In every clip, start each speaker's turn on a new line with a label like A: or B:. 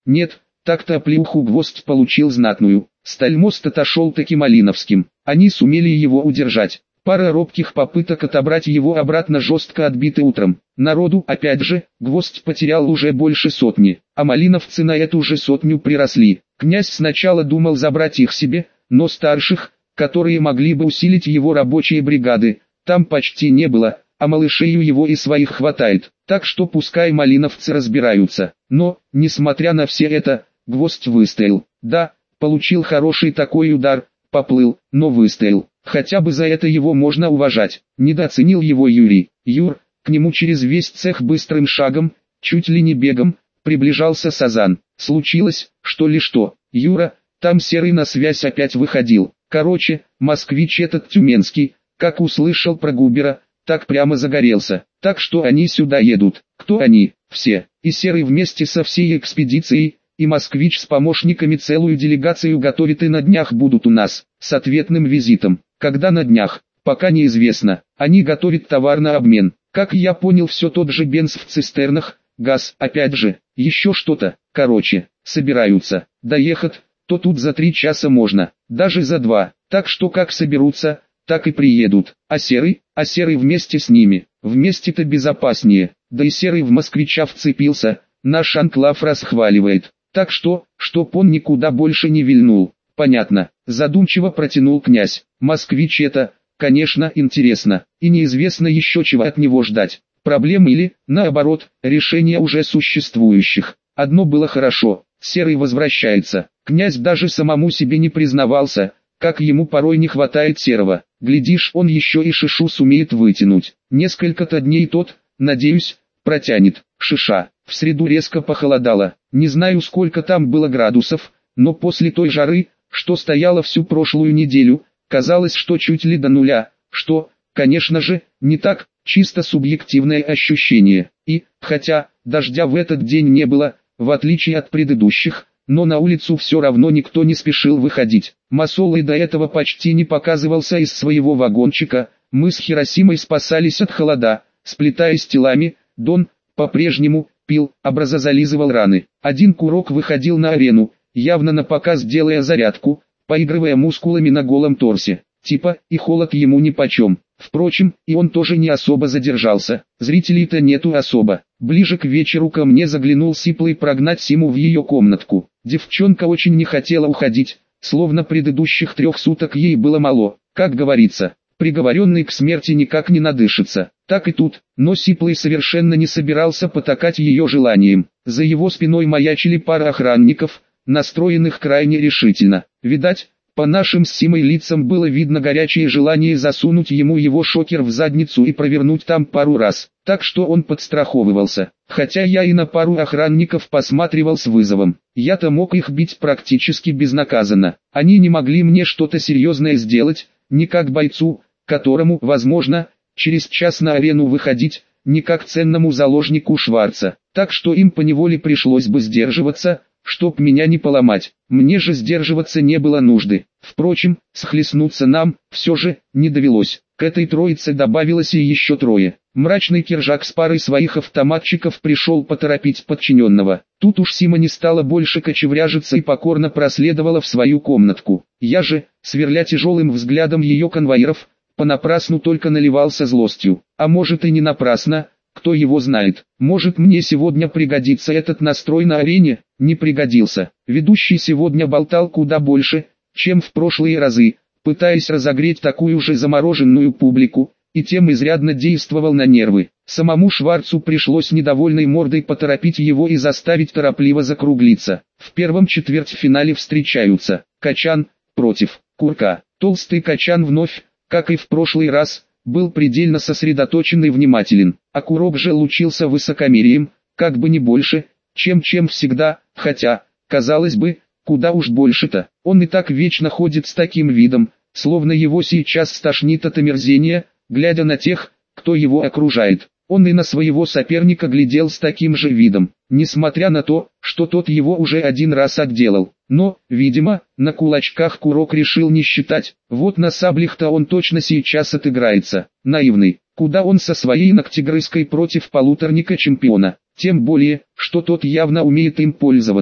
A: Нет, так-то оплеуху Гвоздь получил знатную. Стальмост отошел таки Малиновским. Они сумели его удержать. Пара робких попыток отобрать его обратно жестко отбиты утром. Народу, опять же, Гвоздь потерял уже больше сотни, а малиновцы на эту же сотню приросли. Князь сначала думал забрать их себе, но старших, которые могли бы усилить его рабочие бригады, там почти не было, а малышей у его и своих хватает, так что пускай малиновцы разбираются. Но, несмотря на все это, Гвоздь выстоял. Да, получил хороший такой удар, поплыл, но выстоял. Хотя бы за это его можно уважать. Недооценил его Юрий. Юр, к нему через весь цех быстрым шагом, чуть ли не бегом, приближался Сазан. Случилось, что ли что? Юра, там Серый на связь опять выходил. Короче, москвич этот тюменский, как услышал про Губера, так прямо загорелся. Так что они сюда едут. Кто они? Все. И Серый вместе со всей экспедицией, и москвич с помощниками целую делегацию готовит, и на днях будут у нас, с ответным визитом. Когда на днях, пока неизвестно. Они готовят товар на обмен. Как я понял, все тот же бенз в цистернах, газ, опять же, еще что-то. Короче, собираются. Доехать, то тут за 3 часа можно, даже за 2. Так что как соберутся, так и приедут. А Серый вместе с ними. Вместе-то безопаснее. Да и Серый в москвича вцепился, наш анклав расхваливает. Так что, чтоб он никуда больше не вильнул. Понятно, задумчиво протянул князь. Москвич это, конечно, интересно, и неизвестно еще чего от него ждать. Проблем или, наоборот, решения уже существующих. Одно было хорошо, Серый возвращается. Князь даже самому себе не признавался, как ему порой не хватает Серого. Глядишь, он еще и Шишу сумеет вытянуть. Несколько-то дней тот, надеюсь, протянет. Шиша. В среду резко похолодало. Не знаю, сколько там было градусов, но после той жары, что стояла всю прошлую неделю, казалось, что чуть ли до нуля, что, конечно же, не так, чисто субъективное ощущение. И, хотя, дождя в этот день не было, в отличие от предыдущих, но на улицу все равно никто не спешил выходить. Масолой до этого почти не показывался из своего вагончика, мы с Хиросимой спасались от холода, сплетаясь телами, Дон, по-прежнему, пил, зализывал раны. Один курок выходил на арену, явно на показ делая зарядку, поигрывая мускулами на голом торсе. Типа, и холод ему нипочем. Впрочем, и он тоже не особо задержался. Зрителей-то нету особо. Ближе к вечеру ко мне заглянул Сиплый прогнать Симу в ее комнатку. Девчонка очень не хотела уходить, словно предыдущих 3 суток ей было мало. Как говорится, приговоренный к смерти никак не надышится. Так и тут, но Сиплый совершенно не собирался потакать ее желанием. За его спиной маячили пара охранников, настроенных крайне решительно. Видать, по нашим с Симой лицам было видно горячее желание засунуть ему его шокер в задницу и провернуть там пару раз. Так что он подстраховывался. Хотя я и на пару охранников посматривал с вызовом. Я-то мог их бить практически безнаказанно. Они не могли мне что-то серьезное сделать, не как бойцу, которому, возможно, через час на арену выходить, не как ценному заложнику Шварца. Так что им поневоле пришлось бы сдерживаться, чтоб меня не поломать. Мне же сдерживаться не было нужды. Впрочем, схлестнуться нам, все же, не довелось. К этой троице добавилось и еще 3. Мрачный Киржак с парой своих автоматчиков пришел поторопить подчиненного. Тут уж Сима не стала больше кочевряжиться и покорно проследовала в свою комнатку. Я же, сверля тяжелым взглядом ее конвоиров, понапрасну только наливался злостью. А может и не напрасно, кто его знает. Может, мне сегодня пригодится этот настрой на арене? Не пригодился. Ведущий сегодня болтал куда больше, чем в прошлые разы, пытаясь разогреть такую же замороженную публику, и тем изрядно действовал на нервы. Самому Шварцу пришлось недовольной мордой поторопить его и заставить торопливо закруглиться. В первом четвертьфинале встречаются Качан против Курка. Толстый Качан вновь, как и в прошлый раз, был предельно сосредоточен и внимателен, а Курок же лучился высокомерием, как бы не больше, чем всегда, хотя, казалось бы, куда уж больше-то. Он и так вечно ходит с таким видом, словно его сейчас стошнит от омерзения, глядя на тех, кто его окружает. Он и на своего соперника глядел с таким же видом, несмотря на то, что тот его уже 1 раз отделал. Но, видимо, на кулачках Курок решил не считать. Вот на саблях-то он точно сейчас отыграется. Наивный, куда он со своей ногтегрызкой против полуторника чемпиона. Тем более, что тот явно умеет им пользоваться.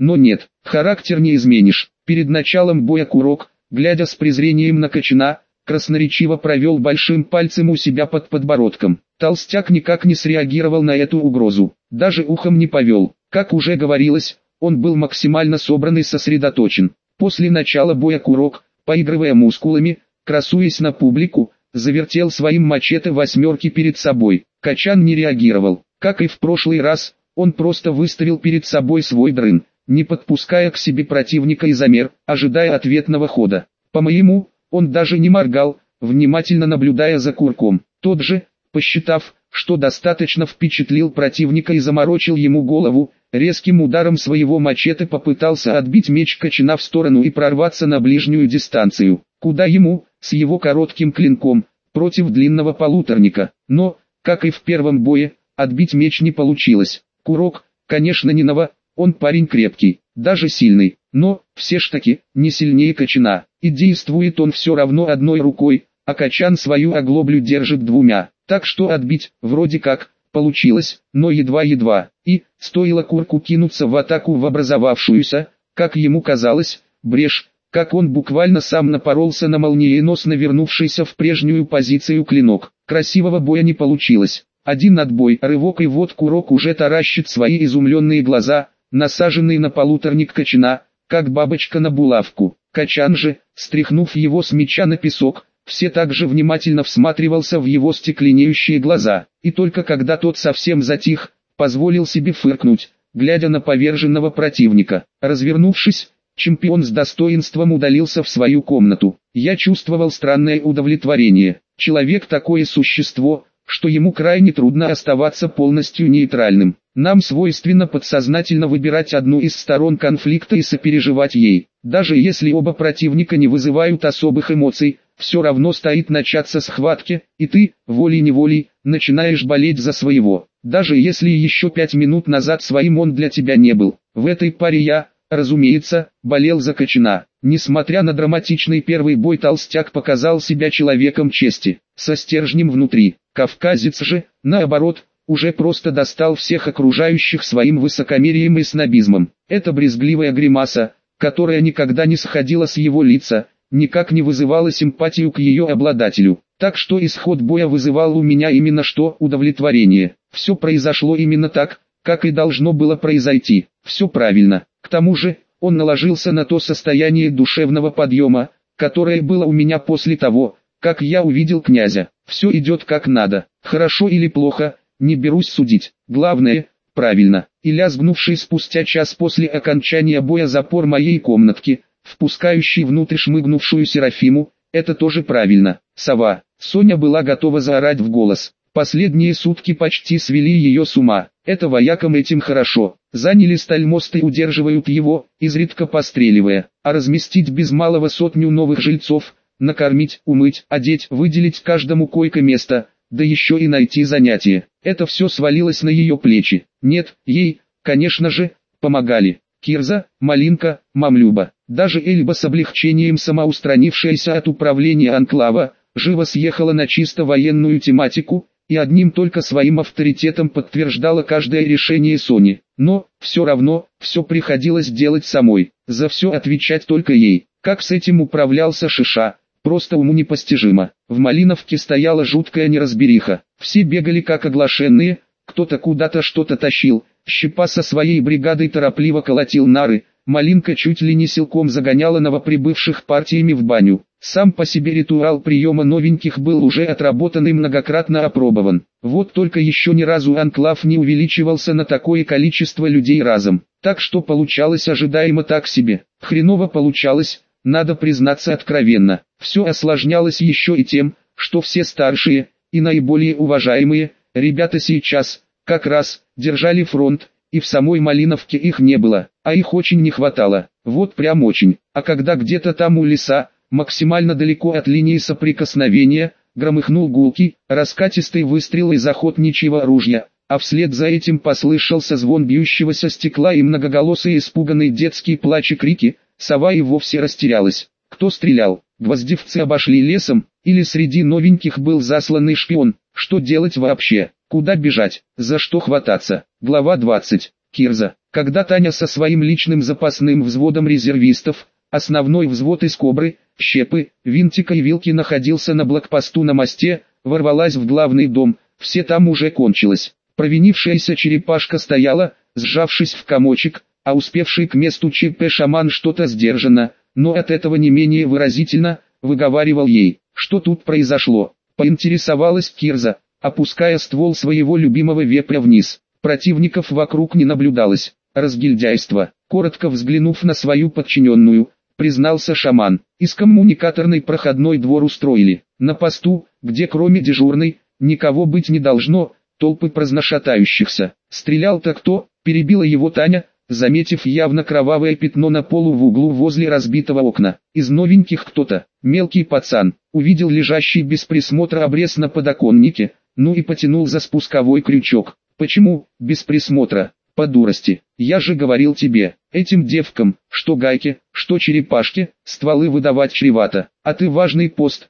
A: Но нет, характер не изменишь. Перед началом боя Курок, глядя с презрением на Кочана, красноречиво провел большим пальцем у себя под подбородком. Толстяк никак не среагировал на эту угрозу, даже ухом не повел. Как уже говорилось, он был максимально собран и сосредоточен. После начала боя Курок, поигрывая мускулами, красуясь на публику, завертел своим мачете восьмерки перед собой. Кочан не реагировал. Как и в прошлый раз, он просто выставил перед собой свой дрын, не подпуская к себе противника и замер, ожидая ответного хода. По-моему, он даже не моргал, внимательно наблюдая за Курком. Тот же, посчитав, что достаточно впечатлил противника и заморочил ему голову, резким ударом своего мачете попытался отбить меч Кочана в сторону и прорваться на ближнюю дистанцию. Куда ему, с его коротким клинком, против длинного полуторника. Но, как и в первом бое, отбить меч не получилось. Курок, конечно, не нова, он парень крепкий, даже сильный, но, все ж таки, не сильнее Кочана. И действует он все равно одной рукой, а Кочан свою оглоблю держит двумя. Так что отбить, вроде как, получилось, но едва-едва. И, стоило Курку кинуться в атаку в образовавшуюся, как ему казалось, брешь, как он буквально сам напоролся на молниеносно вернувшийся в прежнюю позицию клинок. Красивого боя не получилось. Один отбой, рывок, и вот Курок уже таращит свои изумленные глаза, насаженные на полуторник Кочана, как бабочка на булавку. Кочан же, стряхнув его с меча на песок, все так же внимательно всматривался в его стекленеющие глаза, и только когда тот совсем затих, позволил себе фыркнуть, глядя на поверженного противника. Развернувшись, чемпион с достоинством удалился в свою комнату. Я чувствовал странное удовлетворение. Человек такое существо, что ему крайне трудно оставаться полностью нейтральным. Нам свойственно подсознательно выбирать одну из сторон конфликта и сопереживать ей. Даже если оба противника не вызывают особых эмоций, все равно стоит начаться схватки, и ты, волей-неволей, начинаешь болеть за своего. Даже если еще 5 минут назад своим он для тебя не был. В этой паре я, разумеется, болел за Кочана. Несмотря на драматичный первый бой, толстяк показал себя человеком чести, со стержнем внутри. Кавказец же, наоборот, уже просто достал всех окружающих своим высокомерием и снобизмом. Эта брезгливая гримаса, которая никогда не сходила с его лица, никак не вызывала симпатию к ее обладателю. Так что исход боя вызывал у меня именно что удовлетворение. Все произошло именно так, как и должно было произойти. Все правильно. К тому же, он наложился на то состояние душевного подъема, которое было у меня после того, как я увидел князя. Все идет как надо. Хорошо или плохо, не берусь судить. Главное, правильно. И лязгнувший спустя час после окончания боя запор моей комнатки, впускающий внутрь шмыгнувшую Серафиму, это тоже правильно. Сова. Соня была готова заорать в голос. Последние сутки почти свели ее с ума. Это воякам этим хорошо. Заняли стальмост и удерживают его, изредка постреливая. А разместить без малого 100 новых жильцов, накормить, умыть, одеть, выделить каждому койко-место, да еще и найти занятие. Это все свалилось на ее плечи. Нет, ей, конечно же, помогали Кирза, Малинка, Мамлюба. Даже Эльба, с облегчением самоустранившаяся от управления анклава, живо съехала на чисто военную тематику, и одним только своим авторитетом подтверждала каждое решение Сони. Но, все равно, все приходилось делать самой, за все отвечать только ей. Как с этим управлялся Шиша, просто уму непостижимо. В Малиновке стояла жуткая неразбериха. Все бегали как оглашенные, кто-то куда-то что-то тащил, Щепа со своей бригадой торопливо колотил нары, Малинка чуть ли не силком загоняла новоприбывших партиями в баню. Сам по себе ритуал приема новеньких был уже отработан и многократно опробован. Вот только еще ни разу анклав не увеличивался на такое количество людей разом. Так что получалось ожидаемо так себе. Хреново получалось, надо признаться откровенно. Все осложнялось еще и тем, что все старшие и наиболее уважаемые ребята сейчас, как раз, держали фронт, и в самой Малиновке их не было, а их очень не хватало, вот прям очень. А когда где-то там у леса, максимально далеко от линии соприкосновения, громыхнул гулкий, раскатистый выстрел из охотничьего ружья, а вслед за этим послышался звон бьющегося стекла и многоголосый испуганный детский плач и крики, сова и вовсе растерялась. Кто стрелял? Гвоздевцы обошли лесом, или среди новеньких был засланный шпион? Что делать вообще? Куда бежать? За что хвататься? Глава 20. Кирза. Когда Таня со своим личным запасным взводом резервистов, основной взвод из Кобры, Щепы, Винтика и Вилки находился на блокпосту на мосте, ворвалась в главный дом, все там уже кончилось. Провинившаяся черепашка стояла, сжавшись в комочек, а успевший к месту ЧП шаман что-то сдержанно, но от этого не менее выразительно, выговаривал ей, что тут произошло. Поинтересовалась Кирза, опуская ствол своего любимого вепря вниз. Противников вокруг не наблюдалось. Разгильдяйство. Коротко взглянув на свою подчиненную, признался шаман. Из коммуникаторной проходной двор устроили. На посту, где кроме дежурной, никого быть не должно, толпы праздношатающихся. Стрелял-то кто? Перебила его Таня, заметив явно кровавое пятно на полу в углу возле разбитого окна. Из новеньких кто-то, мелкий пацан, увидел лежащий без присмотра обрез на подоконнике, ну и потянул за спусковой крючок. Почему, без присмотра? По дурости. Я же говорил тебе, этим девкам, что гайки, что черепашки, стволы выдавать чревато. А ты важный пост.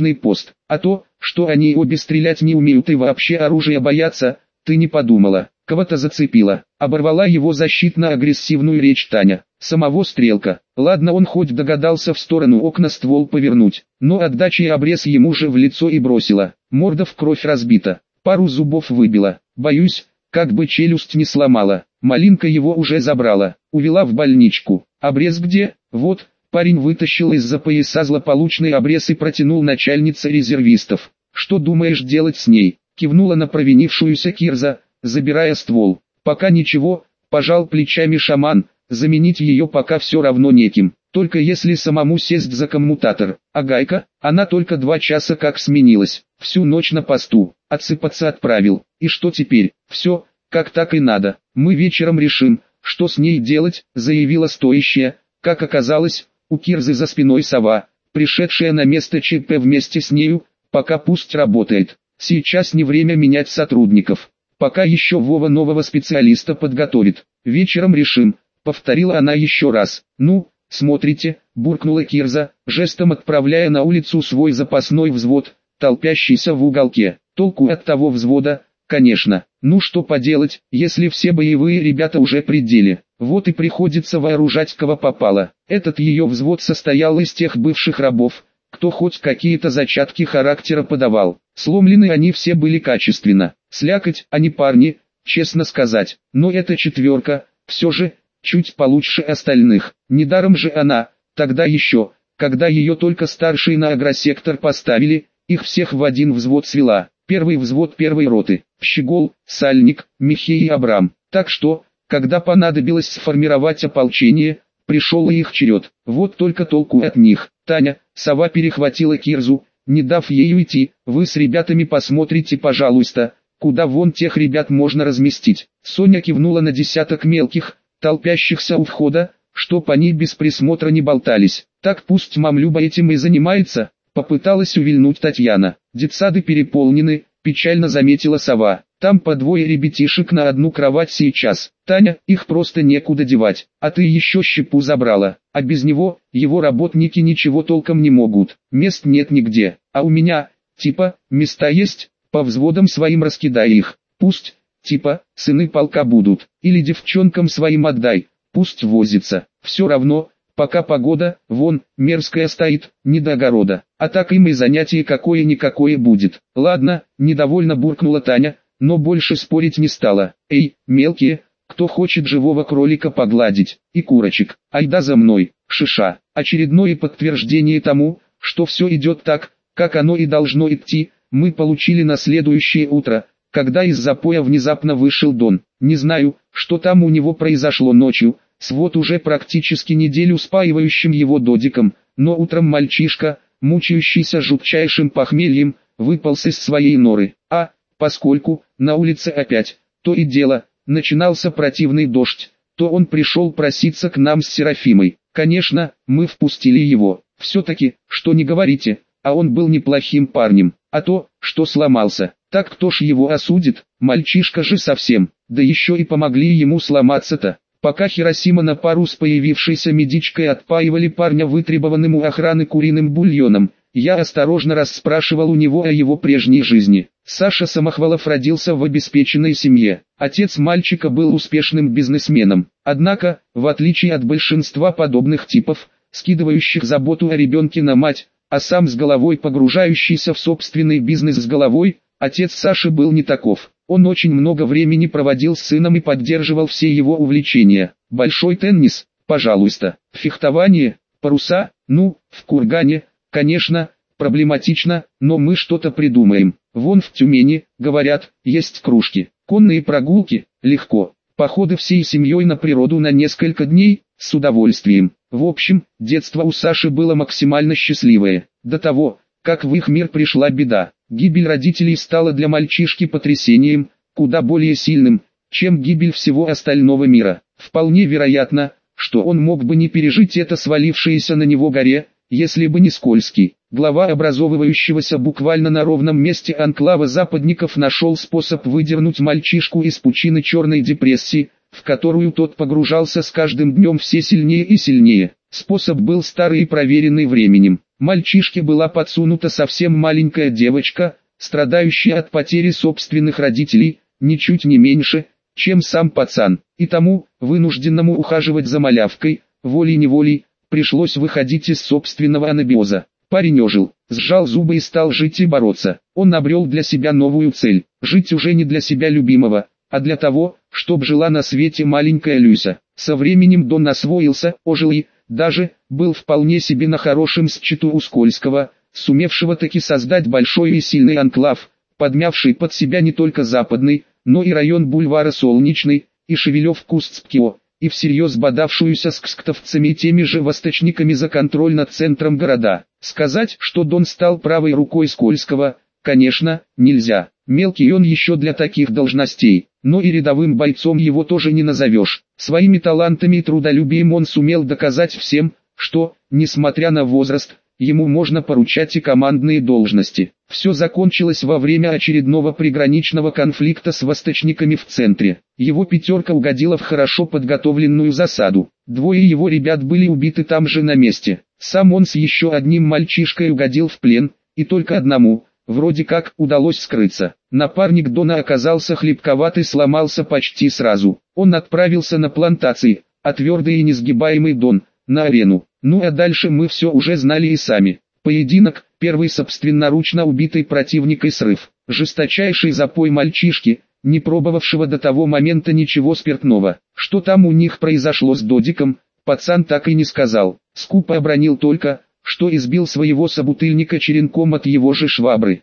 A: А то, что они обе стрелять не умеют и вообще оружия боятся, ты не подумала. Кого-то зацепила. Оборвала его защитно-агрессивную речь Таня. Самого стрелка. Ладно, он хоть догадался в сторону окна ствол повернуть, но отдача и обрез ему же в лицо и бросила. Морда в кровь разбита. Пару зубов выбила. Боюсь, как бы челюсть не сломала. Малинка его уже забрала, увела в больничку. Обрез где? Вот, парень вытащил из-за пояса злополучный обрез и протянул начальнице резервистов. Что думаешь делать с ней? Кивнула на провинившуюся Кирза, забирая ствол. Пока ничего, пожал плечами шаман, заменить ее пока все равно неким. Только если самому сесть за коммутатор. А гайка, она только 2 часа как сменилась. Всю ночь на посту. Отсыпаться отправил. И что теперь? Все, как так и надо. Мы вечером решим, что с ней делать, заявила стоящая. Как оказалось, у Кирзы за спиной сова, пришедшая на место ЧП вместе с нею, пока пусть работает. Сейчас не время менять сотрудников. Пока еще Вова нового специалиста подготовит. Вечером решим, повторила она еще раз. Ну, смотрите, буркнула Кирза, жестом отправляя на улицу свой запасной взвод, толпящийся в уголке. Толку от того взвода, конечно. Ну что поделать, если все боевые ребята уже при деле. Вот и приходится вооружать кого попало. Этот ее взвод состоял из тех бывших рабов, кто хоть какие-то зачатки характера подавал. Сломлены они все были качественно. Слякоть, а не парни, честно сказать. Но эта четверка, все же, чуть получше остальных. Недаром же она, тогда еще, когда ее только старший на агросектор поставили, их всех в один взвод свела. Первый взвод первой роты, Щегол, Сальник, Михей и Абрам. Так что, когда понадобилось сформировать ополчение, пришел и их черед. Вот только толку от них. Таня, сова перехватила Кирзу, не дав ей уйти. Вы с ребятами посмотрите, пожалуйста, куда вон тех ребят можно разместить. Соня кивнула на десяток мелких, толпящихся у входа, чтоб они без присмотра не болтались. Так пусть мамлюба этим и занимается. Попыталась увильнуть Татьяна. Детсады переполнены, печально заметила сова. Там по 2 ребятишек на одну кровать сейчас. Таня, их просто некуда девать. А ты еще Щепу забрала. А без него, его работники ничего толком не могут. Мест нет нигде. А у меня, типа, места есть, по взводам своим раскидай их. Пусть, типа, сыны полка будут. Или девчонкам своим отдай. Пусть возится. Все равно, пока погода, вон, мерзкая стоит, не до огорода. А так им и занятие какое-никакое будет. Ладно, недовольно буркнула Таня, но больше спорить не стала. Эй, мелкие, кто хочет живого кролика погладить, и курочек, айда за мной, шиша. Очередное подтверждение тому, что все идет так, как оно и должно идти, мы получили на следующее утро, когда из запоя внезапно вышел Дон. Не знаю, что там у него произошло ночью, с вот уже практически неделю спаивающим его додиком, но утром мальчишка, мучающийся жутчайшим похмельем, выполз из своей норы. А, поскольку, на улице опять, то и дело, начинался противный дождь, то он пришел проситься к нам с Серафимой. Конечно, мы впустили его. Все-таки, что не говорите, а он был неплохим парнем. А то, что сломался, так кто ж его осудит, мальчишка же совсем, да еще и помогли ему сломаться-то. Пока Хиросима на пару с появившейся медичкой отпаивали парня вытребованным у охраны куриным бульоном, Я осторожно расспрашивал у него о его прежней жизни. Саша Самохвалов родился в обеспеченной семье. Отец мальчика был успешным бизнесменом. Однако, в отличие от большинства подобных типов, скидывающих заботу о ребенке на мать, а сам с головой погружающийся в собственный бизнес с головой, отец Саши был не таков. Он очень много времени проводил с сыном и поддерживал все его увлечения. Большой теннис, пожалуйста, фехтование, паруса, в кургане, конечно, проблематично, но мы что-то придумаем. Вон в Тюмени, говорят, есть кружки. Конные прогулки, легко. Походы всей семьей на природу на несколько дней, с удовольствием. В общем, детство у Саши было максимально счастливое. До того, как в их мир пришла беда. Гибель родителей стала для мальчишки потрясением, куда более сильным, чем гибель всего остального мира. Вполне вероятно, что он мог бы не пережить это свалившееся на него горе, если бы не Скользкий. Глава образовывающегося буквально на ровном месте анклава западников нашел способ выдернуть мальчишку из пучины черной депрессии, в которую тот погружался с каждым днем все сильнее и сильнее. Способ был старый и проверенный временем. Мальчишке была подсунута совсем маленькая девочка, страдающая от потери собственных родителей, ничуть не меньше, чем сам пацан. И тому, вынужденному ухаживать за малявкой, волей-неволей, пришлось выходить из собственного анабиоза. Парень ожил, сжал зубы и стал жить и бороться. Он обрел для себя новую цель. Жить уже не для себя любимого, а для того, чтоб жила на свете маленькая Люся. Со временем Дон освоился, ожил и, даже, был вполне себе на хорошем счету у Скользкого, сумевшего таки создать большой и сильный анклав, подмявший под себя не только западный, но и район бульвара Солнечный, и Шевелев-Кустскио, и всерьез бодавшуюся с ксктовцами и теми же восточниками за контроль над центром города. Сказать, что Дон стал правой рукой Скользкого, конечно, нельзя. Мелкий он еще для таких должностей, но и рядовым бойцом его тоже не назовешь. Своими талантами и трудолюбием он сумел доказать всем, что, несмотря на возраст, ему можно поручать и командные должности. Все закончилось во время очередного приграничного конфликта с восточниками в центре. Его пятерка угодила в хорошо подготовленную засаду. Двое его ребят были убиты там же на месте. Сам он с еще одним мальчишкой угодил в плен, и только одному, вроде как, удалось скрыться. Напарник Дона оказался хлипковат и сломался почти сразу. Он отправился на плантации, а твердый и несгибаемый Дон, на арену. А дальше мы все уже знали и сами. Поединок, первый собственноручно убитый противник и срыв. Жесточайший запой мальчишки, не пробовавшего до того момента ничего спиртного. Что там у них произошло с Додиком, пацан так и не сказал. Скупо обронил только, что избил своего собутыльника черенком от его же швабры.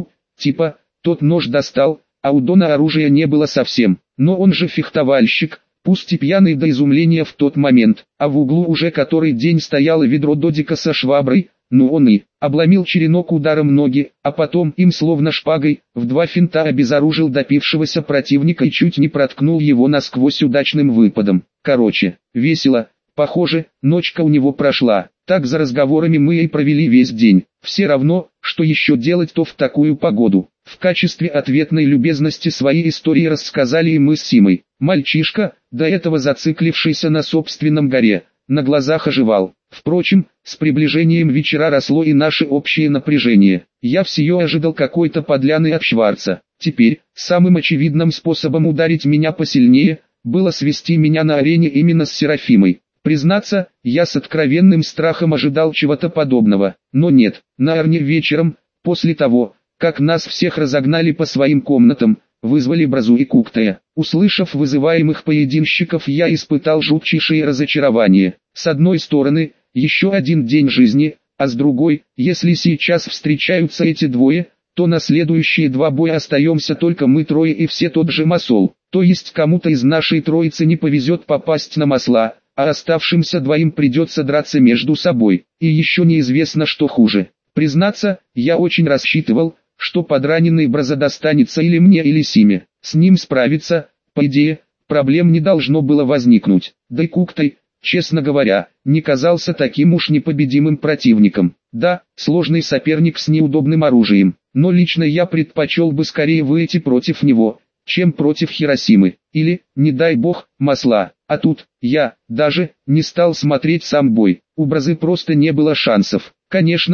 A: Тот нож достал, а у Дона оружия не было совсем. Но он же фехтовальщик, пусть и пьяный до изумления в тот момент. А в углу уже который день стояло ведро Додика со шваброй, он и обломил черенок ударом ноги, а потом им словно шпагой, в два финта обезоружил допившегося противника и чуть не проткнул его насквозь удачным выпадом. Короче, весело. Похоже, ночка у него прошла. Так за разговорами мы и провели весь день. Все равно, что еще делать-то в такую погоду. В качестве ответной любезности свои истории рассказали и мы с Симой. Мальчишка, до этого зациклившийся на собственном горе, на глазах оживал. Впрочем, с приближением вечера росло и наше общее напряжение. Я всё ожидал какой-то подляны от Шварца. Теперь, самым очевидным способом ударить меня посильнее, было свести меня на арене именно с Серафимой. Признаться, я с откровенным страхом ожидал чего-то подобного, но нет. На арене вечером, после того, как нас всех разогнали по своим комнатам, вызвали Бразу и Куктая. Услышав вызываемых поединщиков, я испытал жутчайшее разочарование. С одной стороны, еще один день жизни, а с другой, если сейчас встречаются эти двое, то на следующие два боя остаемся только мы трое и все тот же Масол. То есть кому-то из нашей троицы не повезет попасть на Масла, а оставшимся двоим придется драться между собой. И еще неизвестно, что хуже. Признаться, я очень рассчитывал, что подраненный Браза достанется или мне, или Симе. С ним справиться, по идее, проблем не должно было возникнуть. Да и Куктай, честно говоря, не казался таким уж непобедимым противником. Да, сложный соперник с неудобным оружием, но лично я предпочел бы скорее выйти против него, чем против Хиросимы, или, не дай бог, Масла. А тут, я, даже, не стал смотреть сам бой. У Бразы просто не было шансов. Конечно,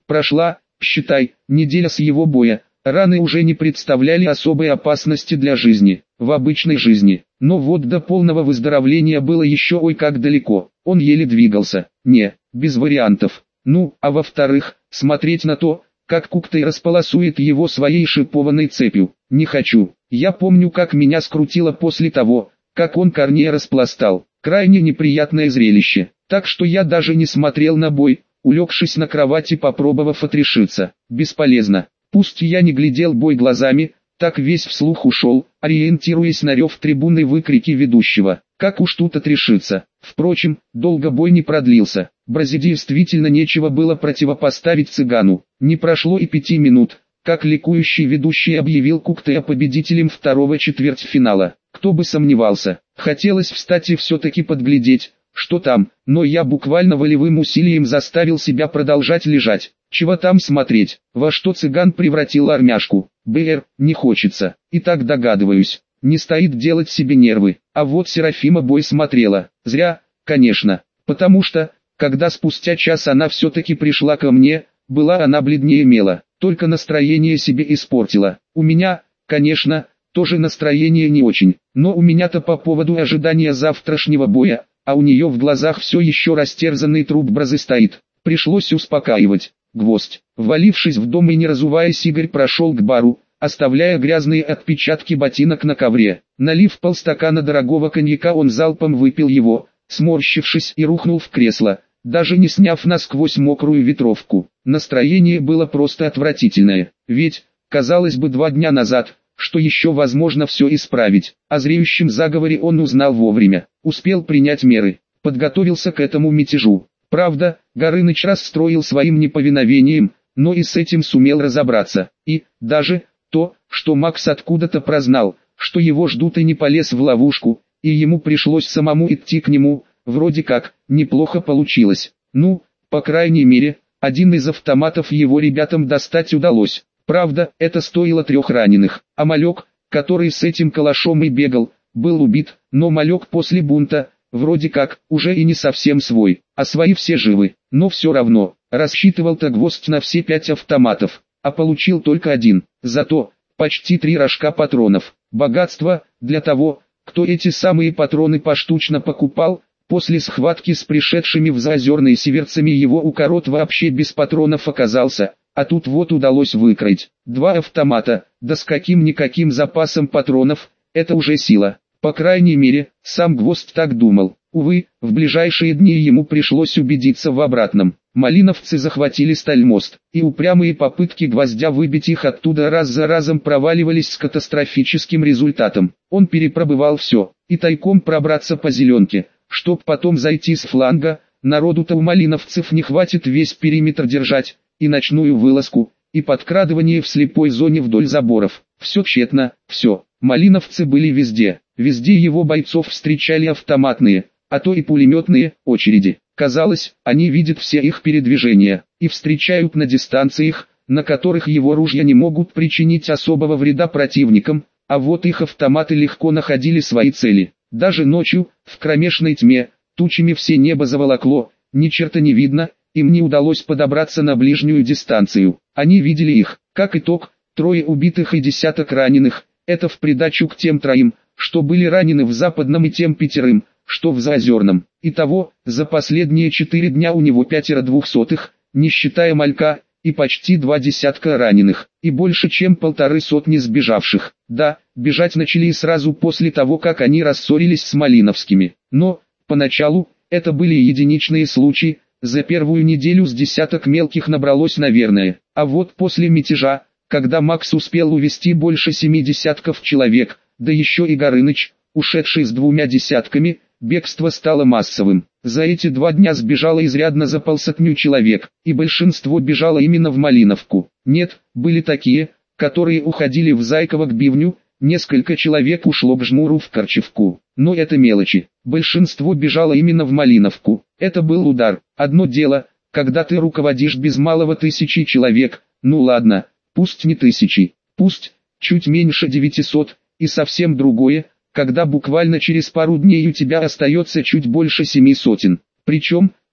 A: Прошла, считай, неделя с его боя. Раны уже не представляли особой опасности для жизни, в обычной жизни. Но вот до полного выздоровления было еще ой как далеко. Он еле двигался. Не, без вариантов. Ну, а во-вторых, смотреть на то, как Куктей располосует его своей шипованной цепью, не хочу. Я помню, как меня скрутило после того, как он Корнея распластал. Крайне неприятное зрелище. Так что я даже не смотрел на бой, улегшись на кровати, попробовав отрешиться. Бесполезно. Пусть я не глядел бой глазами, так весь вслух ушел, ориентируясь на рев трибуны и выкрики ведущего. Как уж тут отрешиться. Впрочем, долго бой не продлился. Бразе действительно нечего было противопоставить цыгану. Не прошло и 5 минут, как ликующий ведущий объявил Куктея победителем второго четвертьфинала. Кто бы сомневался. Хотелось встать и все-таки подглядеть, что там, но я буквально волевым усилием заставил себя продолжать лежать. Чего там смотреть, во что цыган превратил армяшку. Не хочется. И так догадываюсь. Не стоит делать себе нервы. А вот Серафима бой смотрела. Зря, конечно. Потому что, когда спустя час она все-таки пришла ко мне, была она бледнее мела. Только настроение себе испортила. У меня, конечно, тоже настроение не очень. Но у меня-то по поводу ожидания завтрашнего боя, а у нее в глазах все еще растерзанный труп Бразы стоит. Пришлось успокаивать. Гвоздь. Ввалившись в дом и не разуваясь, Игорь прошел к бару, оставляя грязные отпечатки ботинок на ковре. Налив полстакана дорогого коньяка, он залпом выпил его, сморщившись, и рухнул в кресло, даже не сняв насквозь мокрую ветровку. Настроение было просто отвратительное, ведь, казалось бы, 2 дня назад, что еще возможно все исправить. О зреющем заговоре он узнал вовремя, успел принять меры, подготовился к этому мятежу. Правда, Горыныч расстроил своим неповиновением, но и с этим сумел разобраться. И, даже, то, что Макс откуда-то прознал, что его ждут, и не полез в ловушку, и ему пришлось самому идти к нему, вроде как, неплохо получилось. Ну, по крайней мере, один из автоматов его ребятам достать удалось. Правда, это стоило 3 раненых, а Малек, который с этим калашом и бегал, был убит, но Малек после бунта, вроде как, уже и не совсем свой, а свои все живы, но все равно, рассчитывал-то Гвоздь на все 5 автоматов, а получил только 1, зато, почти 3 рожка патронов, богатство, для того, кто эти самые патроны поштучно покупал. После схватки с пришедшими в Заозерные северцами его укорот вообще без патронов оказался, а тут вот удалось выкроить 2 автомата, да с каким-никаким запасом патронов, это уже сила. По крайней мере, сам Гвоздь так думал. Увы, в ближайшие дни ему пришлось убедиться в обратном. Малиновцы захватили Стальмост, и упрямые попытки Гвоздя выбить их оттуда раз за разом проваливались с катастрофическим результатом. Он перепробывал все, и тайком пробраться по зеленке, чтоб потом зайти с фланга. Народу-то у малиновцев не хватит весь периметр держать, и ночную вылазку, и подкрадывание в слепой зоне вдоль заборов. Все тщетно, все. Малиновцы были везде. Везде его бойцов встречали автоматные, а то и пулеметные, очереди. Казалось, они видят все их передвижения, и встречают на дистанциях, на которых его ружья не могут причинить особого вреда противникам, а вот их автоматы легко находили свои цели. Даже ночью, в кромешной тьме, тучами все небо заволокло, ни черта не видно, им не удалось подобраться на ближнюю дистанцию. Они видели их, как итог, 3 убитых и десяток раненых, это в придачу к тем 3, что были ранены в Западном, и тем 5, что в Заозерном. Итого, за последние 4 дня у него 5 двухсотых, не считая Малька, и почти 2 десятка раненых, и больше чем 1,5 сотни сбежавших. Да, бежать начали сразу после того, как они рассорились с Малиновскими. Но, поначалу, это были единичные случаи, за первую неделю с десяток мелких набралось, наверное. А вот после мятежа, когда Макс успел увести больше 7 десятков человек, да еще и Горыныч, ушедший с 2 десятками, бегство стало массовым. За эти 2 дня сбежало изрядно за 100 человек, и большинство бежало именно в Малиновку. Нет, были такие, которые уходили в Зайково к бивню, несколько человек ушло к Жмуру в Корчевку. Но это мелочи, большинство бежало именно в Малиновку. Это был удар. Одно дело, когда ты руководишь без малого 1000 человек, ну ладно, пусть не 1000, пусть чуть меньше 900, и совсем другое, когда буквально через пару дней у тебя остается чуть больше 7 сотен. Причем,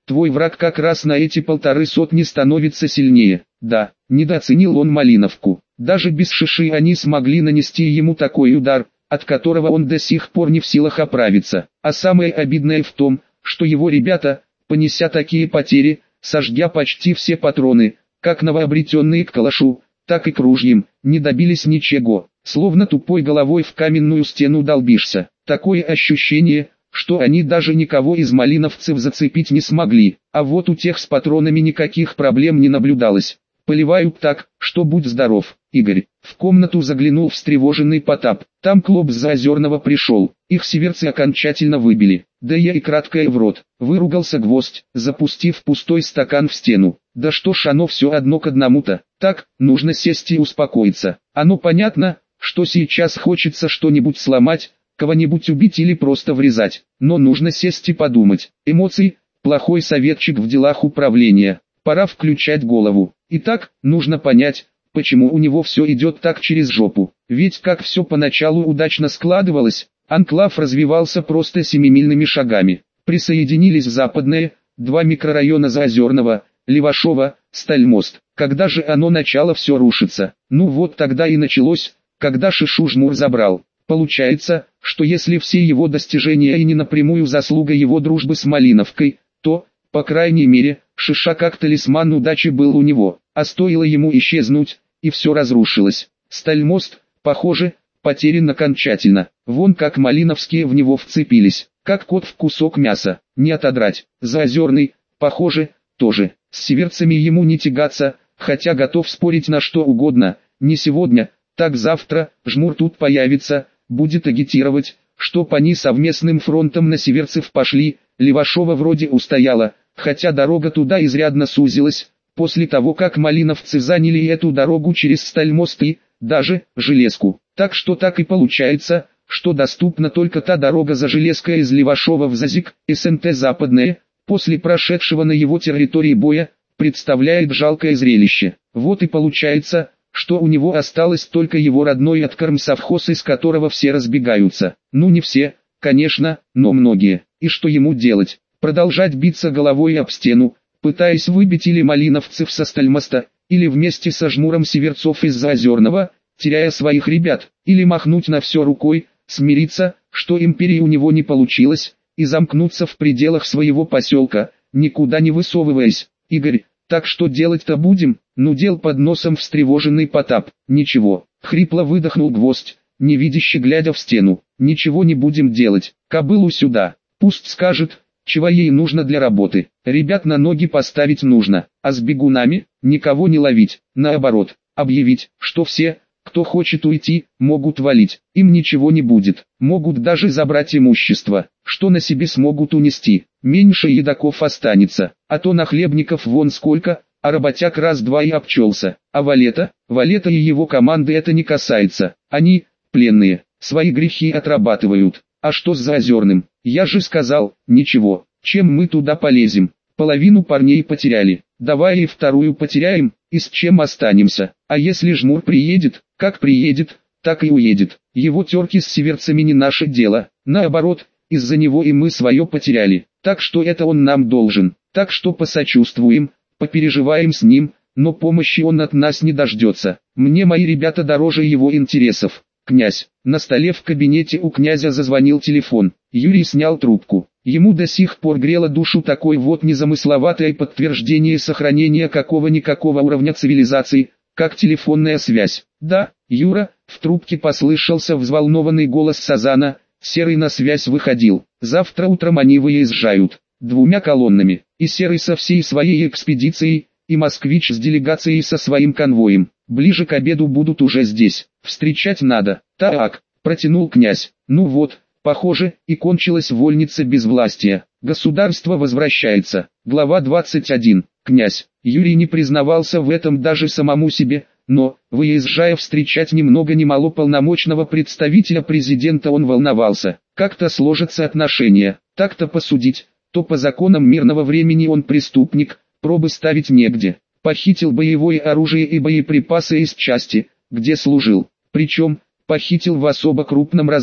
A: твой враг как раз на эти 1,5 становится сильнее. Да, недооценил он Малиновку. Даже без шиши они смогли нанести ему такой удар, от которого он до сих пор не в силах оправиться. А самое обидное в том, что его ребята, понеся такие потери, сожгя почти все патроны, как новообретенные к калашу, так и к ружьям, не добились ничего, словно тупой головой в каменную стену долбишься. Такое ощущение, что они даже никого из малиновцев зацепить не смогли, а вот у тех с патронами никаких проблем не наблюдалось. Поливают так, что будь здоров, Игорь. В комнату заглянул встревоженный Потап. Там Клоп с Заозерного пришел. Их северцы окончательно выбили. Да я и краткое в рот. Выругался Гвоздь, запустив пустой стакан в стену. Да что ж оно все одно к одному-то. Так, нужно сесть и успокоиться. Оно понятно, что сейчас хочется что-нибудь сломать, кого-нибудь убить или просто врезать. Но нужно сесть и подумать. Эмоции – плохой советчик в делах управления. Пора включать голову. Итак, нужно понять, почему у него все идет так через жопу. Ведь как все поначалу удачно складывалось, анклав развивался просто семимильными шагами. Присоединились западные, 2 микрорайона Заозерного, Левашова, Стальмост. Когда же оно начало все рушиться? Ну вот тогда и началось, когда Шишу Жмур забрал. Получается, что если все его достижения и не напрямую заслуга его дружбы с Малиновкой, то, по крайней мере, Шиша как талисман удачи был у него, а стоило ему исчезнуть, и все разрушилось. Стальмост, похоже, потерян окончательно. Вон как малиновские в него вцепились, как кот в кусок мяса, не отодрать. Заозерный, похоже, тоже. С северцами ему не тягаться, хотя готов спорить на что угодно. Не сегодня, так завтра, Жмур тут появится, будет агитировать, чтоб они совместным фронтом на северцев пошли. Левашова вроде устояла, хотя дорога туда изрядно сузилась, после того как малиновцы заняли эту дорогу через Стальмост и, даже, Железку. Так что так и получается, что доступна только та дорога за Железкой из Левашова в Зазик, СНТ Западное, после прошедшего на его территории боя, представляет жалкое зрелище. Вот и получается, что у него осталось только его родной откормсовхоз, из которого все разбегаются. Ну не все, конечно, но многие. И что ему делать? Продолжать биться головой об стену, пытаясь выбить или малиновцев со Стальмоста, или вместе со Жмуром северцов из Заозерного, теряя своих ребят, или махнуть на все рукой, смириться, что империи у него не получилось, и замкнуться в пределах своего поселка, никуда не высовываясь. Игорь, так что делать-то будем? Нудел под носом встревоженный Потап. Ничего, хрипло выдохнул Гвоздь, невидяще глядя в стену. Ничего не будем делать, кобылу сюда, пусть скажет, чего ей нужно для работы. Ребят на ноги поставить нужно, а с бегунами никого не ловить. Наоборот, объявить, что все, кто хочет уйти, могут валить. Им ничего не будет. Могут даже забрать имущество, что на себе смогут унести. Меньше едоков останется. А то нахлебников вон сколько, а работяг раз-два и обчелся. А Валета и его команды это не касается. Они, пленные, свои грехи отрабатывают. А что с Заозерным? Я же сказал, ничего. Чем мы туда полезем? Половину парней потеряли. Давай и вторую потеряем, и с чем останемся? А если Жмур приедет, как приедет, так и уедет. Его терки с северцами не наше дело. Наоборот, из-за него и мы свое потеряли. Так что это он нам должен. Так что посочувствуем, попереживаем с ним, но помощи он от нас не дождется. Мне мои ребята дороже его интересов. Князь. На столе в кабинете у князя зазвонил телефон. Юрий снял трубку. Ему до сих пор грело душу такое вот незамысловатое подтверждение сохранения какого-никакого уровня цивилизации, как телефонная связь. «Да, Юра», в трубке послышался взволнованный голос Сазана, Серый на связь выходил. «Завтра утром они выезжают, 2 колоннами, и Серый со всей своей экспедицией, и Москвич с делегацией со своим конвоем. Ближе к обеду будут уже здесь, встречать надо». «Так», протянул князь, «ну вот». Похоже, и кончилась вольница безвластия. Государство возвращается. Глава 21. Князь. Юрий не признавался в этом даже самому себе, но, выезжая встречать ни много ни мало полномочного представителя президента, он волновался. Как-то сложатся отношения, так-то посудить, то по законам мирного времени он преступник, пробы ставить негде. Похитил боевое оружие и боеприпасы из части, где служил. Причем, похитил в особо крупном размере.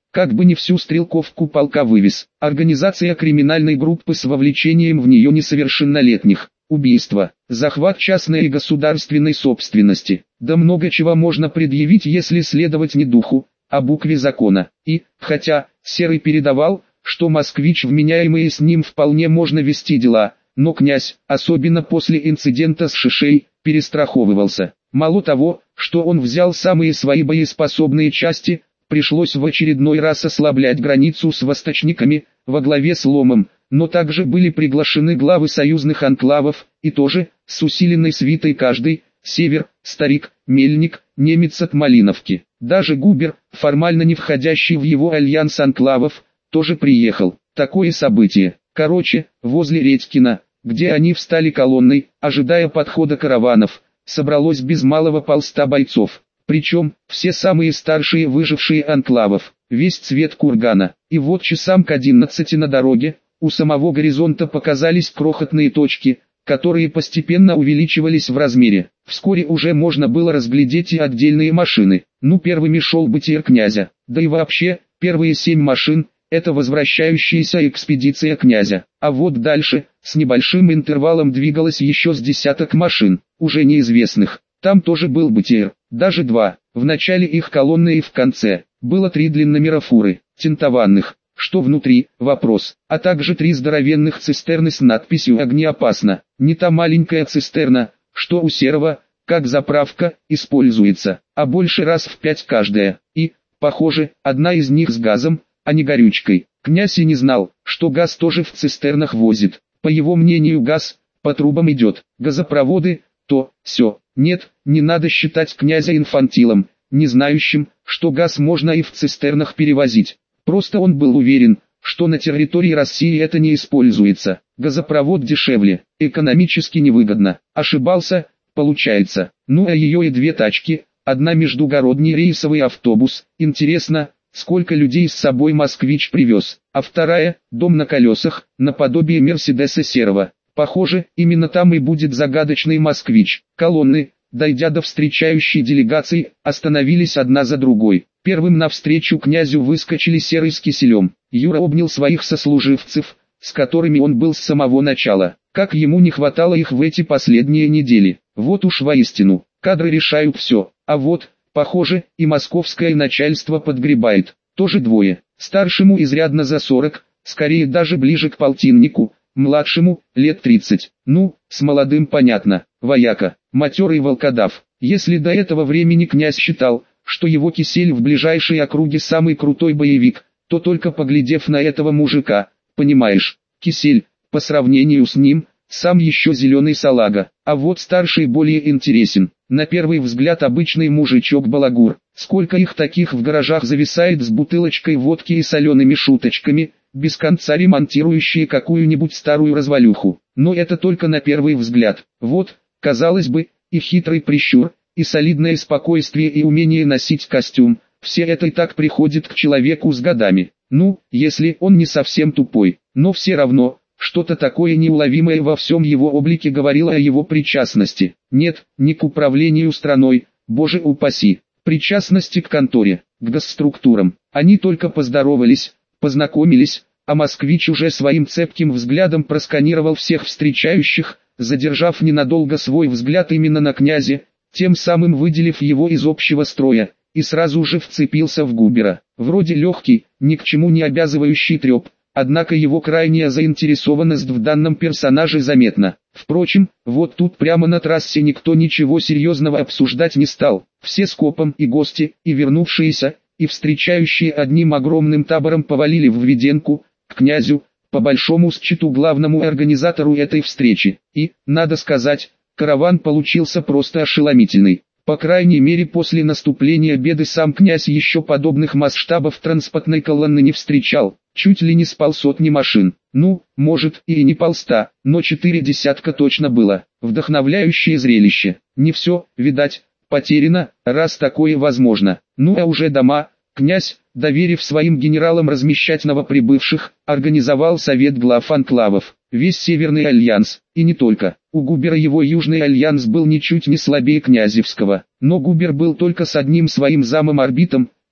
A: как бы не всю стрелковку полка вывез. Организация криминальной группы с вовлечением в нее несовершеннолетних. Убийство, захват частной и государственной собственности. Да много чего можно предъявить, если следовать не духу, а букве закона. И, хотя, Серый передавал, что москвич вменяемый и с ним вполне можно вести дела, но князь, особенно после инцидента с Шишей, перестраховывался. Мало того, что он взял самые свои боеспособные части, пришлось в очередной раз ослаблять границу с восточниками, во главе с Ломом, но также были приглашены главы союзных анклавов, и тоже, с усиленной свитой каждый, Север, Старик, Мельник, немец от Малиновки. Даже Губер, формально не входящий в его альянс анклавов, тоже приехал. Такое событие. Короче, возле Редькина, где они встали колонной, ожидая подхода караванов, собралось без малого 100 бойцов. Причем, все самые старшие выжившие анклавов, весь цвет кургана. И вот часам к 11 на дороге, у самого горизонта показались крохотные точки, которые постепенно увеличивались в размере. Вскоре уже можно было разглядеть и отдельные машины. Первыми шел БТР князя. Да и вообще, первые 7 машин – это возвращающаяся экспедиция князя. А вот дальше, с небольшим интервалом двигалось еще с десяток машин, уже неизвестных. Там тоже был БТР, даже 2. В начале их колонны и в конце. Было 3 длинномера фуры, тентованных. Что внутри, вопрос, а также 3 здоровенных цистерны с надписью «Огнеопасно». Не та маленькая цистерна, что у Серого, как заправка, используется, а больше раз в 5 каждая. И, похоже, одна из них с газом, а не горючкой. Князь и не знал, что газ тоже в цистернах возит. По его мнению, газ по трубам идет, газопроводы, то, сё. Нет, не надо считать князя инфантилом, не знающим, что газ можно и в цистернах перевозить. Просто он был уверен, что на территории России это не используется. Газопровод дешевле, экономически невыгодно. Ошибался, получается. А ее и 2 тачки, одна междугородний рейсовый автобус. Интересно, сколько людей с собой москвич привез. А вторая, дом на колесах, наподобие Мерседеса Серого. Похоже, именно там и будет загадочный москвич. Колонны, дойдя до встречающей делегации, остановились одна за другой. Первым навстречу князю выскочили Серый с Киселем. Юра обнял своих сослуживцев, с которыми он был с самого начала. Как ему не хватало их в эти последние недели. Вот уж воистину, кадры решают все. А вот, похоже, и московское начальство подгребает. Тоже 2. Старшему изрядно за 40, скорее даже ближе к полтиннику. Младшему, лет 30. С молодым понятно, вояка, матерый волкодав. Если до этого времени князь считал, что его Кисель в ближайшей округе самый крутой боевик, то только поглядев на этого мужика, понимаешь, Кисель, по сравнению с ним, сам еще зеленый салага. А вот старший более интересен. На первый взгляд обычный мужичок-балагур. Сколько их таких в гаражах зависает с бутылочкой водки и солеными шуточками, без конца ремонтирующие какую-нибудь старую развалюху. Но это только на первый взгляд. Вот, казалось бы, и хитрый прищур, и солидное спокойствие и умение носить костюм. Все это и так приходит к человеку с годами. Если он не совсем тупой. Но все равно, что-то такое неуловимое во всем его облике говорило о его причастности. Нет, не к управлению страной, боже упаси. Причастности к конторе, к госструктурам. Они только поздоровались, познакомились, а москвич уже своим цепким взглядом просканировал всех встречающих, задержав ненадолго свой взгляд именно на князе, тем самым выделив его из общего строя, и сразу же вцепился в Губера. Вроде легкий, ни к чему не обязывающий треп, однако его крайняя заинтересованность в данном персонаже заметна. Впрочем, вот тут прямо на трассе никто ничего серьезного обсуждать не стал. Все скопом, и гости, и вернувшиеся, и встречающие одним огромным табором повалили в Введенку, к князю, по большому счету главному организатору этой встречи. И, надо сказать, караван получился просто ошеломительный. По крайней мере после наступления беды сам князь еще подобных масштабов транспортной колонны не встречал. Чуть ли не с 100 машин. Может и не 100, но 4 десятка точно было. Вдохновляющее зрелище. Не все, видать, потеряно, раз такое возможно. А уже дома, князь, доверив своим генералам размещать новоприбывших, организовал совет глав анклавов. Весь Северный альянс, и не только. У Губера его Южный альянс был ничуть не слабее Князевского. Но Губер был только с одним своим замом-орбитом,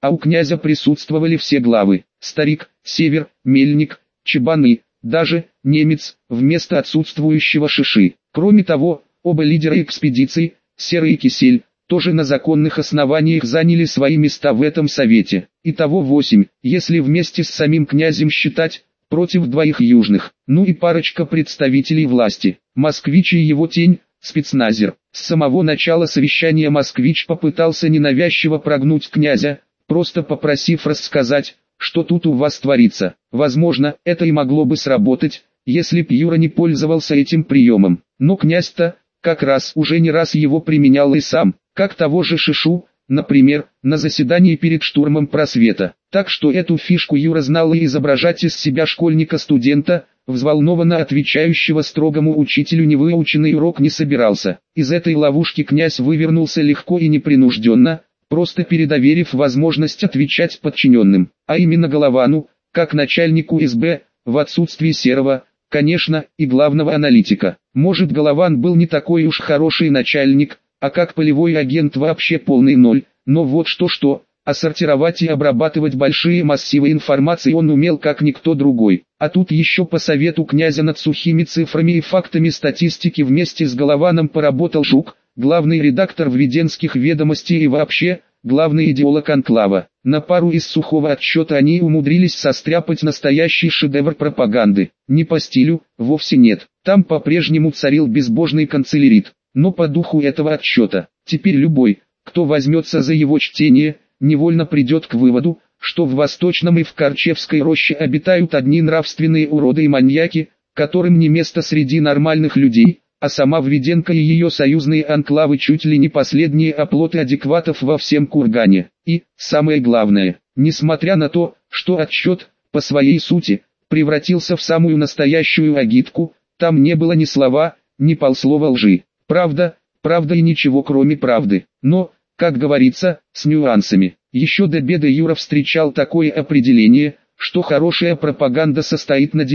A: а у князя присутствовали все главы: Старик, Север, Мельник, Чебаны, даже немец, вместо отсутствующего Шиши. Кроме того, оба лидера экспедиций, Серый и Кисель, тоже на законных основаниях заняли свои места в этом совете. Итого 8, если вместе с самим князем считать, против двоих южных, ну и парочка представителей власти. Москвич и его тень, спецназер. С самого начала совещания Москвич попытался ненавязчиво прогнуть князя, просто попросив рассказать, что тут у вас творится. Возможно, это и могло бы сработать, если б Юра не пользовался этим приемом. Но князь-то, как раз уже не раз его применял и сам, как того же Шишу, например, на заседании перед штурмом Просвета. Так что эту фишку Юра знал и изображать из себя школьника-студента, взволнованно отвечающего строгому учителю невыученный урок, не собирался. Из этой ловушки князь вывернулся легко и непринужденно, просто передоверив возможность отвечать подчиненным, а именно Головану, как начальнику СБ, в отсутствии Серого, конечно, и главного аналитика. Может, Голован был не такой уж хороший начальник, а как полевой агент вообще полный ноль, но вот что-что, а сортировать и обрабатывать большие массивы информации он умел как никто другой. А тут еще по совету князя над сухими цифрами и фактами статистики вместе с Голованом поработал Жук, главный редактор Введенских ведомостей и вообще, главный идеолог анклава. На пару из сухого отчета они умудрились состряпать настоящий шедевр пропаганды. Не по стилю, вовсе нет, там по-прежнему царил безбожный канцелярит, но по духу этого отчета. Теперь любой, кто возьмется за его чтение, невольно придет к выводу, что в Восточном и в Корчевской роще обитают одни нравственные уроды и маньяки, которым не место среди нормальных людей, а сама Введенка и ее союзные анклавы чуть ли не последние оплоты адекватов во всем Кургане. И, самое главное, несмотря на то, что отчет, по своей сути, превратился в самую настоящую агитку, там не было ни слова, ни полслова лжи. Правда и ничего кроме правды, но, как говорится, с нюансами. Еще до беды Юра встречал такое определение, что хорошая пропаганда состоит на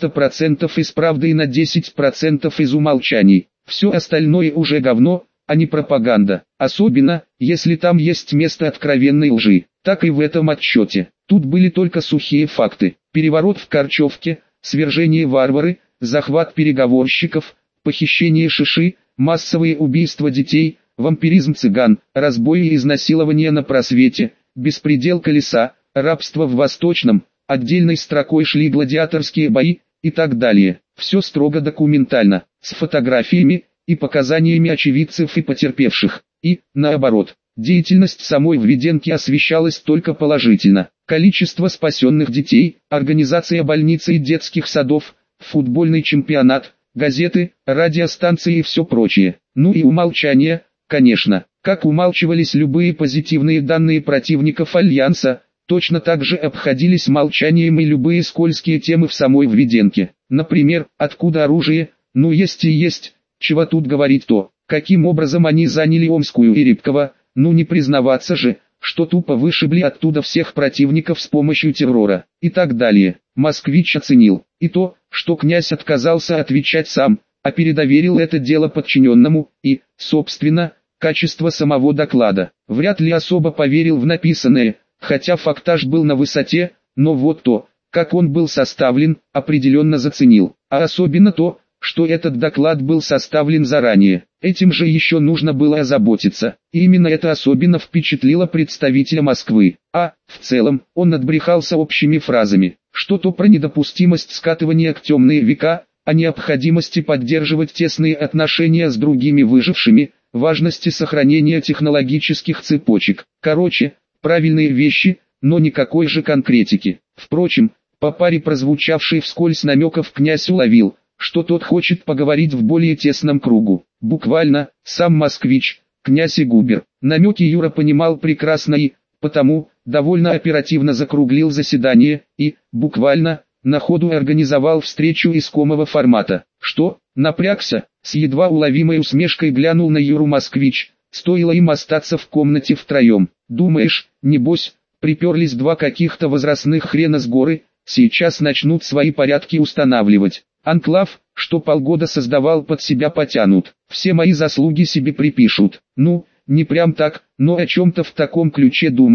A: 90% из правды и на 10% из умолчаний. Все остальное уже говно, а не пропаганда. Особенно, если там есть место откровенной лжи. Так и в этом отчете. Тут были только сухие факты. Переворот в Корчевке, свержение варвары, захват переговорщиков, похищение Шиши, массовые убийства детей, вампиризм цыган, разбои и изнасилования на Просвете, беспредел Колеса, рабство в Восточном, отдельной строкой шли гладиаторские бои и так далее. Все строго документально, с фотографиями и показаниями очевидцев и потерпевших. И, наоборот, деятельность самой Введенки освещалась только положительно. Количество спасенных детей, организация больниц и детских садов, футбольный чемпионат, газеты, радиостанции и все прочее. Ну и умалчание, конечно, как умалчивались любые позитивные данные противников Альянса, точно так же обходились молчанием и любые скользкие темы в самой Введенке. Например, откуда оружие, ну есть и есть, чего тут говорить то, каким образом они заняли Омскую и Рябково, ну не признаваться же, что тупо вышибли оттуда всех противников с помощью террора, и так далее. Москвич оценил и то, что князь отказался отвечать сам, а передоверил это дело подчиненному, и, собственно, качество самого доклада. Вряд ли особо поверил в написанное, хотя фактаж был на высоте, но вот то, как он был составлен, определенно заценил. А особенно то, что этот доклад был составлен заранее. Этим же еще нужно было озаботиться. И именно это особенно впечатлило представителя Москвы. А, в целом, он отбрехался общими фразами. Что-то про недопустимость скатывания к темные века, о необходимости поддерживать тесные отношения с другими выжившими, важности сохранения технологических цепочек. Короче, правильные вещи, но никакой же конкретики. Впрочем, по паре прозвучавшей вскользь намеков князь уловил, что тот хочет поговорить в более тесном кругу. Буквально, сам Москвич, князь и Губер. Намеки Юра понимал прекрасно и, потому, довольно оперативно закруглил заседание и, буквально, на ходу организовал встречу искомого формата. Что, напрягся, с едва уловимой усмешкой глянул на Юру Москвич, стоило им остаться в комнате втроем. Думаешь, небось, приперлись два каких-то возрастных хрена с горы, сейчас начнут свои порядки устанавливать. Анклав, что полгода создавал, под себя потянут. Все мои заслуги себе припишут. Ну, не прям так, но о чем-то в таком ключе думалось,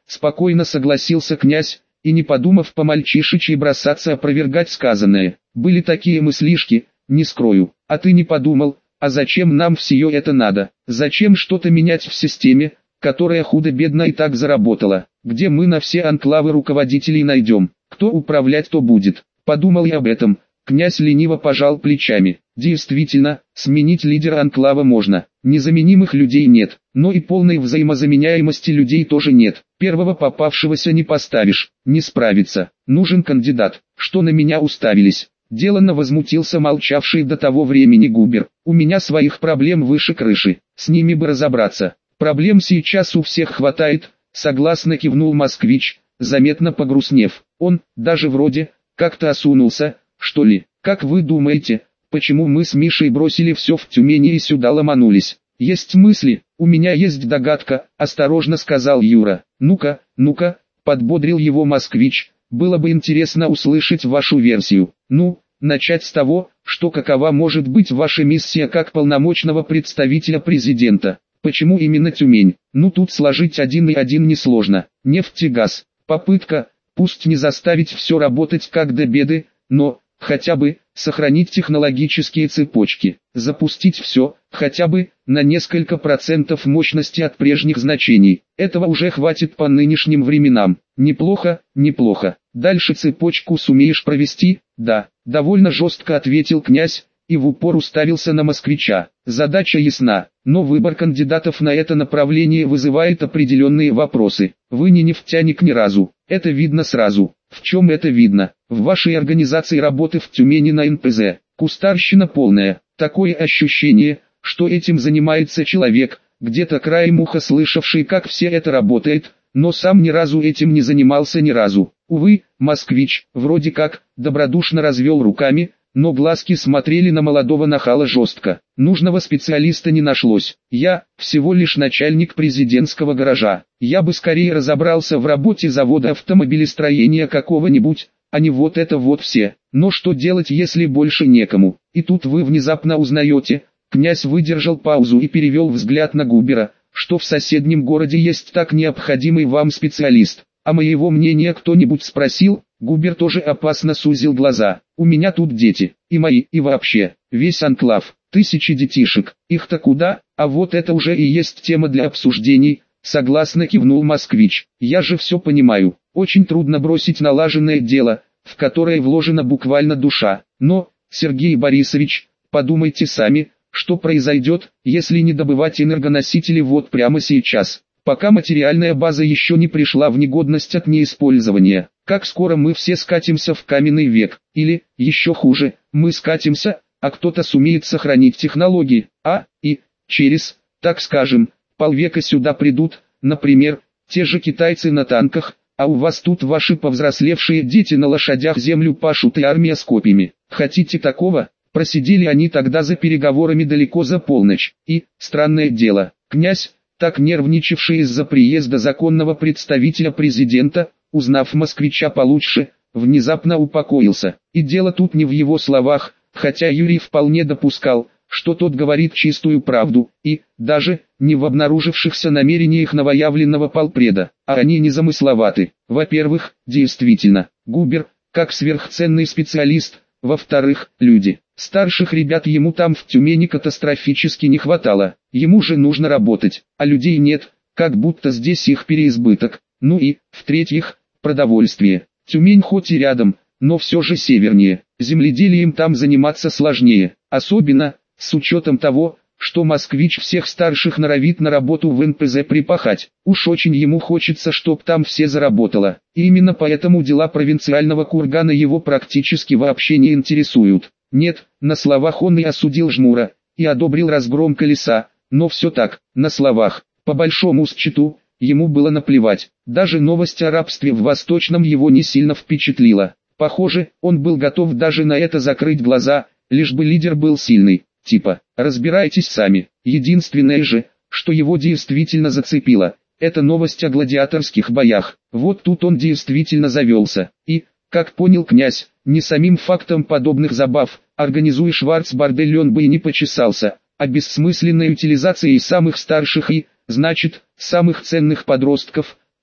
A: спокойно согласился князь, и не подумав по-мальчишечьи бросаться опровергать сказанное. Были такие мыслишки, не скрою. А ты не подумал, а зачем нам все это надо? Зачем что-то менять в системе, которая худо-бедно и так заработала? Где мы на все анклавы руководителей найдем? Кто управлять то будет? Подумал я об этом. Князь лениво пожал плечами. Действительно, сменить лидера анклава можно. Незаменимых людей нет, но и полной взаимозаменяемости людей тоже нет. Первого попавшегося не поставишь, не справится. Нужен кандидат. Что на меня уставились? Деланно возмутился молчавший до того времени Губер. У меня своих проблем выше крыши, с ними бы разобраться. Проблем сейчас у всех хватает, согласно кивнул москвич, заметно погрустнев. Он, даже вроде, как-то осунулся, что ли. Как вы думаете, почему мы с Мишей бросили все в Тюмени и сюда ломанулись? Есть мысли, у меня есть догадка, осторожно сказал Юра. Ну-ка, подбодрил его москвич, было бы интересно услышать вашу версию. Ну, начать с того, что какова может быть ваша миссия как полномочного представителя президента. Почему именно Тюмень? Ну тут сложить один и один несложно. Нефть и газ. Попытка, пусть не заставить все работать как до беды, но, хотя бы, сохранить технологические цепочки. Запустить все, хотя бы, на несколько процентов мощности от прежних значений. Этого уже хватит по нынешним временам. Неплохо. Дальше цепочку сумеешь провести? Да, довольно жестко ответил князь, и в упор уставился на москвича. Задача ясна, но выбор кандидатов на это направление вызывает определенные вопросы. Вы не нефтяник ни разу, это видно сразу. В чем это видно? В вашей организации работы в Тюмени на НПЗ. Кустарщина полная. Такое ощущение, что этим занимается человек, где-то краем уха слышавший, как все это работает, но сам ни разу этим не занимался ни разу. Увы, москвич, вроде как, добродушно развел руками, но глазки смотрели на молодого нахала жестко. Нужного специалиста не нашлось. Я всего лишь начальник президентского гаража. Я бы скорее разобрался в работе завода автомобилестроения какого-нибудь, а не вот это вот все. Но что делать, если больше некому? И тут вы внезапно узнаете, князь выдержал паузу и перевел взгляд на Губера, что в соседнем городе есть так необходимый вам специалист. А моего мнения кто-нибудь спросил? Губер тоже опасно сузил глаза. У меня тут дети, и мои, и вообще, весь анклав, 1000 детишек. Их-то куда? А вот это уже и есть тема для обсуждений, согласно кивнул москвич. Я же все понимаю, очень трудно бросить налаженное дело, в которое вложена буквально душа. Но, Сергей Борисович, подумайте сами, что произойдет, если не добывать энергоносители вот прямо сейчас. Пока материальная база еще не пришла в негодность от неиспользования. Как скоро мы все скатимся в каменный век, или, еще хуже, мы скатимся, а кто-то сумеет сохранить технологии, и, через, так скажем, полвека сюда придут, например, те же китайцы на танках, а у вас тут ваши повзрослевшие дети на лошадях землю пашут и армия с копьями. Хотите такого? Просидели они тогда за переговорами далеко за полночь, и, странное дело, князь, так нервничавший из-за приезда законного представителя президента, узнав москвича получше, внезапно упокоился. И дело тут не в его словах, хотя Юрий вполне допускал, что тот говорит чистую правду, и, даже, не в обнаружившихся намерениях новоявленного полпреда, а они незамысловаты. Во-первых, действительно, Губер, как сверхценный специалист, во-вторых, люди. Старших ребят ему там в Тюмени катастрофически не хватало, ему же нужно работать, а людей нет, как будто здесь их переизбыток. Ну и, в-третьих, продовольствие. Тюмень хоть и рядом, но все же севернее, земледелием там заниматься сложнее, особенно, с учетом того, что москвич всех старших норовит на работу в НПЗ припахать. Уж очень ему хочется, чтоб там все заработало. И именно поэтому дела провинциального кургана его практически вообще не интересуют. Нет, на словах он и осудил Жмура, и одобрил разгром Колеса, но все так, на словах. По большому счету, ему было наплевать. Даже новость о рабстве в Восточном его не сильно впечатлила. Похоже, он был готов даже на это закрыть глаза, лишь бы лидер был сильный. Типа, разбирайтесь сами. Единственное же, что его действительно зацепило, это новость о гладиаторских боях. Вот тут он действительно завелся. И, как понял князь, не самим фактом подобных забав, организуя шварцбордель он бы и не почесался, а бессмысленной утилизацией самых старших и, значит, самых ценных подростков,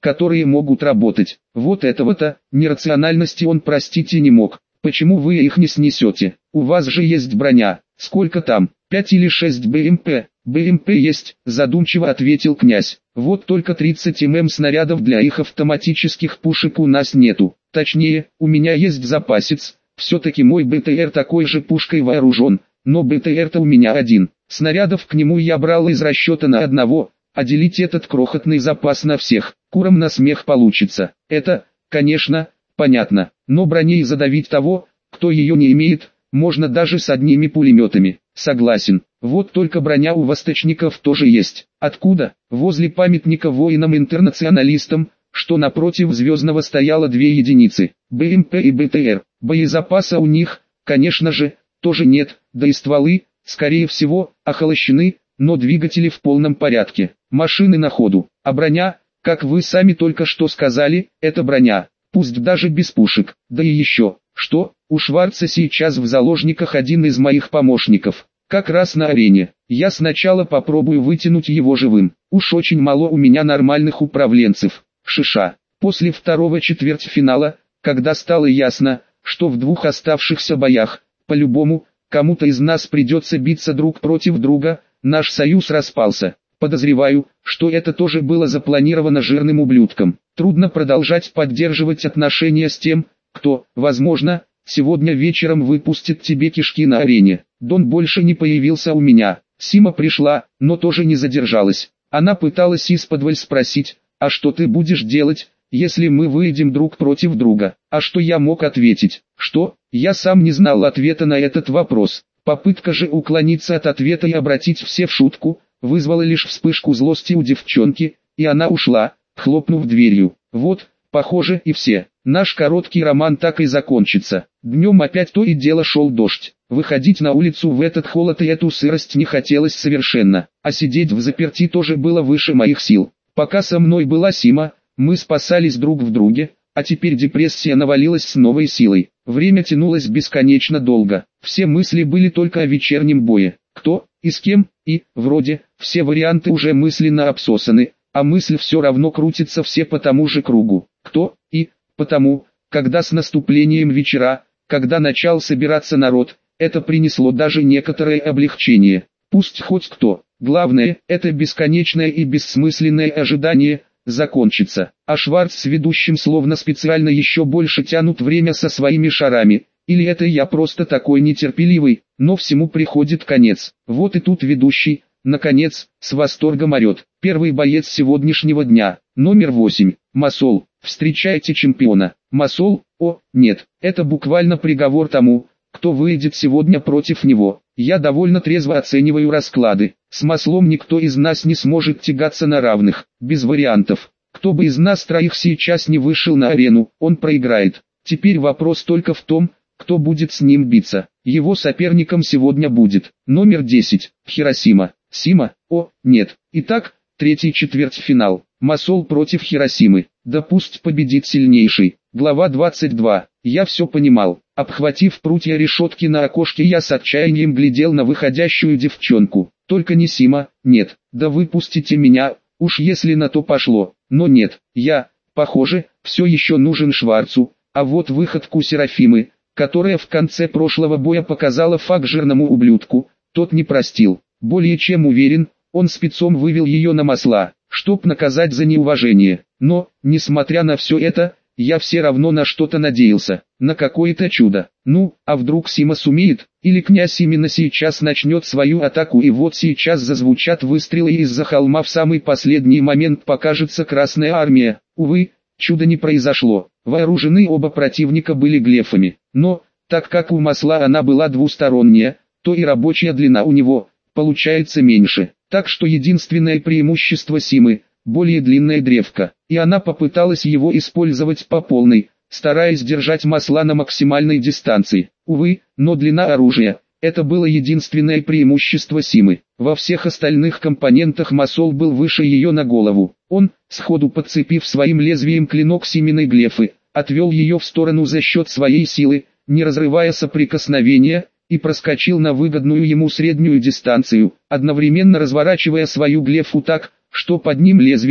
A: которые могут работать. Вот этого-то, нерациональности он простить и не мог. Почему вы их не снесете? У вас же есть броня. Сколько там? 5 или 6 БМП? БМП есть, задумчиво ответил князь. Вот только 30 мм снарядов для их автоматических пушек у нас нету. Точнее, у меня есть запасец. Все-таки мой БТР такой же пушкой вооружен, но БТР-то у меня один. Снарядов к нему я брал из расчета на одного, а делить этот крохотный запас на всех, курам на смех получится. Это, конечно, понятно, но броней задавить того, кто ее не имеет, можно даже с одними пулеметами. Согласен, вот только броня у восточников тоже есть. Откуда? Возле памятника воинам-интернационалистам, что напротив Звездного стояло 2 единицы, БМП и БТР. Боезапаса у них, конечно же, тоже нет, да и стволы, скорее всего, охолощены, но двигатели в полном порядке. Машины на ходу, а броня, как вы сами только что сказали, это броня, пусть даже без пушек. Да и еще, что, у Шварца сейчас в заложниках один из моих помощников, как раз на арене. Я сначала попробую вытянуть его живым, уж очень мало у меня нормальных управленцев. Шиша. После второго четвертьфинала, когда стало ясно, что в 2 оставшихся боях, по-любому, кому-то из нас придется биться друг против друга, наш союз распался. Подозреваю, что это тоже было запланировано жирным ублюдком. Трудно продолжать поддерживать отношения с тем, кто, возможно, сегодня вечером выпустит тебе кишки на арене. Дон больше не появился у меня. Сима пришла, но тоже не задержалась. Она пыталась исподволь спросить, а что ты будешь делать, если мы выйдем друг против друга? А что я мог ответить? Что? Я сам не знал ответа на этот вопрос. Попытка же уклониться от ответа и обратить все в шутку, вызвала лишь вспышку злости у девчонки, и она ушла, хлопнув дверью. Вот, похоже, и все. Наш короткий роман так и закончится. Днем опять то и дело шел дождь. Выходить на улицу в этот холод и эту сырость не хотелось совершенно, а сидеть взаперти тоже было выше моих сил. Пока со мной была Сима, мы спасались друг в друге, а теперь депрессия навалилась с новой силой. Время тянулось бесконечно долго. Все мысли были только о вечернем бое. Кто и с кем, и, вроде, все варианты уже мысленно обсосаны, а мысль все равно крутится все по тому же кругу. Кто и, потому, когда с наступлением вечера, когда начал собираться народ, это принесло даже некоторое облегчение. Пусть хоть кто. Главное, это бесконечное и бессмысленное ожидание, закончится. А Шварц с ведущим словно специально еще больше тянут время со своими шарами. Или это я просто такой нетерпеливый, но всему приходит конец. Вот и тут ведущий, наконец, с восторгом орет. Первый боец сегодняшнего дня, номер 8, Масол. Встречайте чемпиона. Масол, о, нет, это буквально приговор тому, кто выйдет сегодня против него. Я довольно трезво оцениваю расклады. С Маслом никто из нас не сможет тягаться на равных, без вариантов. Кто бы из нас троих сейчас не вышел на арену, он проиграет. Теперь вопрос только в том, кто будет с ним биться. Его соперником сегодня будет номер 10, Хиросима. Сима, о, нет. Итак, третий четвертьфинал. Масол против Хиросимы. Да пусть победит сильнейший. Глава 22. Я все понимал. Обхватив прутья решетки на окошке, я с отчаянием глядел на выходящую девчонку. Только не Сима, нет. Да выпустите меня, уж если на то пошло. Но нет, я, похоже, все еще нужен Шварцу. А вот выходку Серафимы, которая в конце прошлого боя показала факт жирному ублюдку, тот не простил. Более чем уверен, он спецом вывел ее на Масла, чтоб наказать за неуважение. Но, несмотря на все это, я все равно на что-то надеялся, на какое-то чудо. Ну, а вдруг Сима сумеет, или князь именно сейчас начнет свою атаку, и вот сейчас зазвучат выстрелы, и из-за холма в самый последний момент покажется Красная Армия. Увы, чуда не произошло. Вооружены оба противника были глефами, но, так как у Масла она была двусторонняя, то и рабочая длина у него, получается меньше. Так что единственное преимущество Симы – более длинная древко, и она попыталась его использовать по полной, стараясь держать Масла на максимальной дистанции. Увы, но длина оружия – это было единственное преимущество Симы. Во всех остальных компонентах Масол был выше ее на голову. Он, сходу подцепив своим лезвием клинок Симиной глефы, отвел ее в сторону за счет своей силы, не разрывая соприкосновения, и проскочил на выгодную ему среднюю дистанцию, одновременно разворачивая свою глефу так, что под ним лезвием,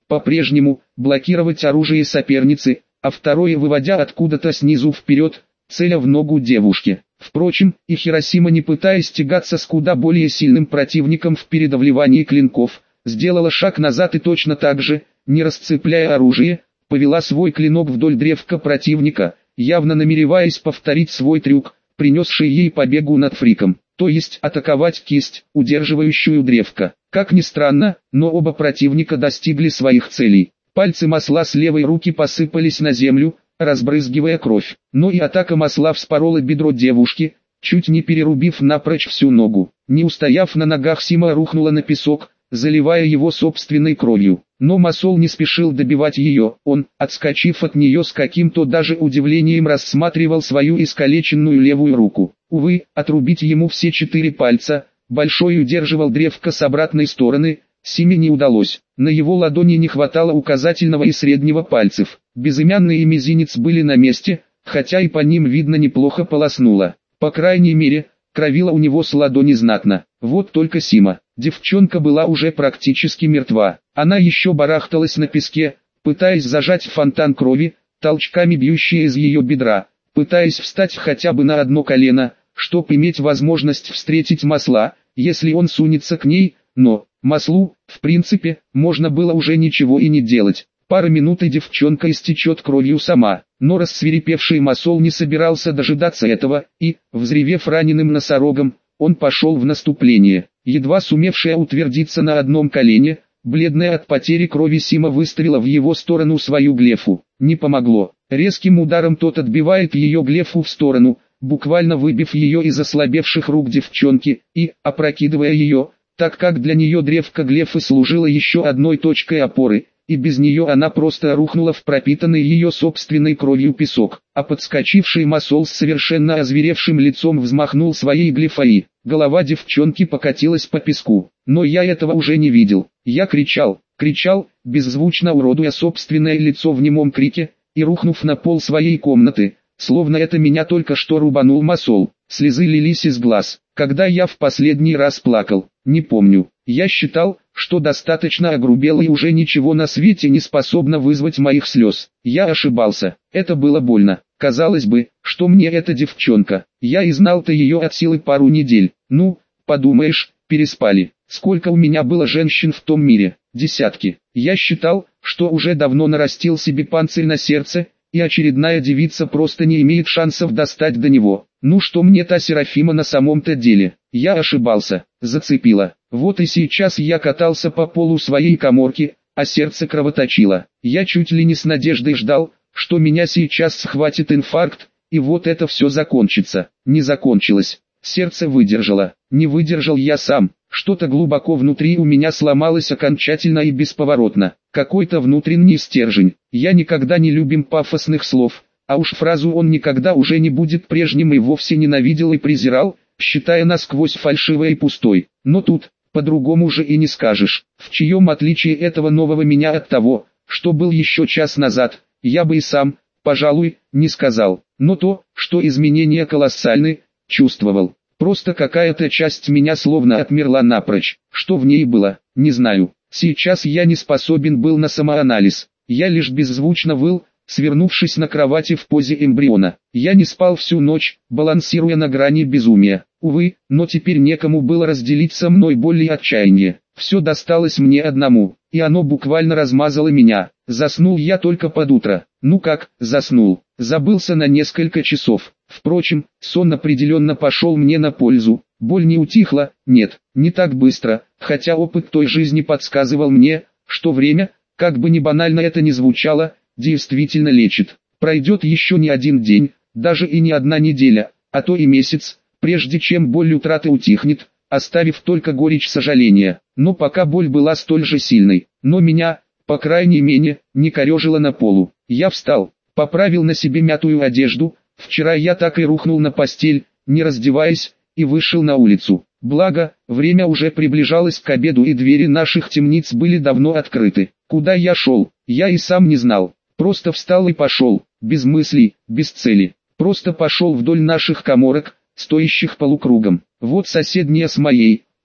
A: по-прежнему, блокировать оружие соперницы, а второе выводя откуда-то снизу вперед, целя в ногу девушки. Впрочем, и Хиросима, не пытаясь тягаться с куда более сильным противником в передавливании клинков, сделала шаг назад и точно так же, не расцепляя оружие, повела свой клинок вдоль древка противника, явно намереваясь повторить свой трюк, принесший ей победу над Фриком, то есть атаковать кисть, удерживающую древко. Как ни странно, но оба противника достигли своих целей. Пальцы масла с левой руки посыпались на землю, разбрызгивая кровь. Но и атака масла вспорола бедро девушки, чуть не перерубив напрочь всю ногу. Не устояв на ногах, Сима рухнула на песок, заливая его собственной кровью. Но масол не спешил добивать ее, он, отскочив от нее с каким-то даже удивлением, рассматривал свою искалеченную левую руку. Увы, отрубить ему все 4 пальца, большой удерживал древко с обратной стороны, Симе не удалось. На его ладони не хватало указательного и среднего пальцев. Безымянный и мизинец были на месте, хотя и по ним видно неплохо полоснуло. По крайней мере, кровило у него с ладони знатно. Вот только Сима. Девчонка была уже практически мертва. Она еще барахталась на песке, пытаясь зажать фонтан крови, толчками бьющий из ее бедра, пытаясь встать хотя бы на одно колено, чтоб иметь возможность встретить масла, если он сунется к ней, но маслу, в принципе, можно было уже ничего и не делать. Пара минут и девчонка истечет кровью сама, но рассвирепевший масол не собирался дожидаться этого, и, взревев раненым носорогом, он пошел в наступление. Едва сумевшая утвердиться на одном колене, бледная от потери крови Сима выставила в его сторону свою глефу. Не помогло. Резким ударом тот отбивает ее глефу в сторону, буквально выбив ее из ослабевших рук девчонки, и, опрокидывая ее, так как для нее древко глефы служило еще одной точкой опоры, и без нее она просто рухнула в пропитанный ее собственной кровью песок. А подскочивший масол с совершенно озверевшим лицом взмахнул своей глефой. Голова девчонки покатилась по песку, но я этого уже не видел. Я кричал, беззвучно уродуя собственное лицо в немом крике, и рухнув на пол своей комнаты, словно это меня только что рубанул масол. Слезы лились из глаз. Когда я в последний раз плакал, не помню. Я считал, что достаточно огрубел и уже ничего на свете не способно вызвать моих слез. Я ошибался. Это было больно. Казалось бы, что мне эта девчонка. Я и знал-то ее от силы пару недель. Ну, подумаешь, переспали. Сколько у меня было женщин в том мире? Десятки. Я считал, что уже давно нарастил себе панцирь на сердце, и очередная девица просто не имеет шансов достать до него. Ну что мне та Серафима на самом-то деле? Я ошибался, зацепила. Вот и сейчас я катался по полу своей каморки, а сердце кровоточило. Я чуть ли не с надеждой ждал, что меня сейчас схватит инфаркт, и вот это все закончится. Не закончилось. Сердце выдержало. Не выдержал я сам. Что-то глубоко внутри у меня сломалось окончательно и бесповоротно. Какой-то внутренний стержень. Я никогда не любим пафосных слов, а уж фразу «он никогда уже не будет прежним» и вовсе ненавидел и презирал, считая насквозь фальшивой и пустой. Но тут, по-другому же и не скажешь. В чьем отличие этого нового меня от того, что был еще час назад, я бы и сам, пожалуй, не сказал. Но то, что изменения колоссальны, чувствовал. Просто какая-то часть меня словно отмерла напрочь. Что в ней было, не знаю. Сейчас я не способен был на самоанализ. Я лишь беззвучно выл, свернувшись на кровати в позе эмбриона. Я не спал всю ночь, балансируя на грани безумия. Увы, но теперь некому было разделить со мной боль и отчаяние. Все досталось мне одному, и оно буквально размазало меня. Заснул я только под утро. Ну как, заснул. Забылся на несколько часов. Впрочем, сон определенно пошел мне на пользу. Боль не утихла, нет, не так быстро, хотя опыт той жизни подсказывал мне, что время, как бы ни банально это ни звучало, действительно лечит. Пройдет еще не один день, даже и не одна неделя, а то и месяц, прежде чем боль утраты утихнет, оставив только горечь сожаления. Но пока боль была столь же сильной, но меня, по крайней мере, не корежило на полу. Я встал, поправил на себе мятую одежду, вчера я так и рухнул на постель, не раздеваясь, и вышел на улицу. Благо, время уже приближалось к обеду и двери наших темниц были давно открыты. Куда я шел, я и сам не знал. Просто встал и пошел, без мыслей, без цели. Просто пошел вдоль наших каморок, стоящих полукругом. Вот соседняя с моей,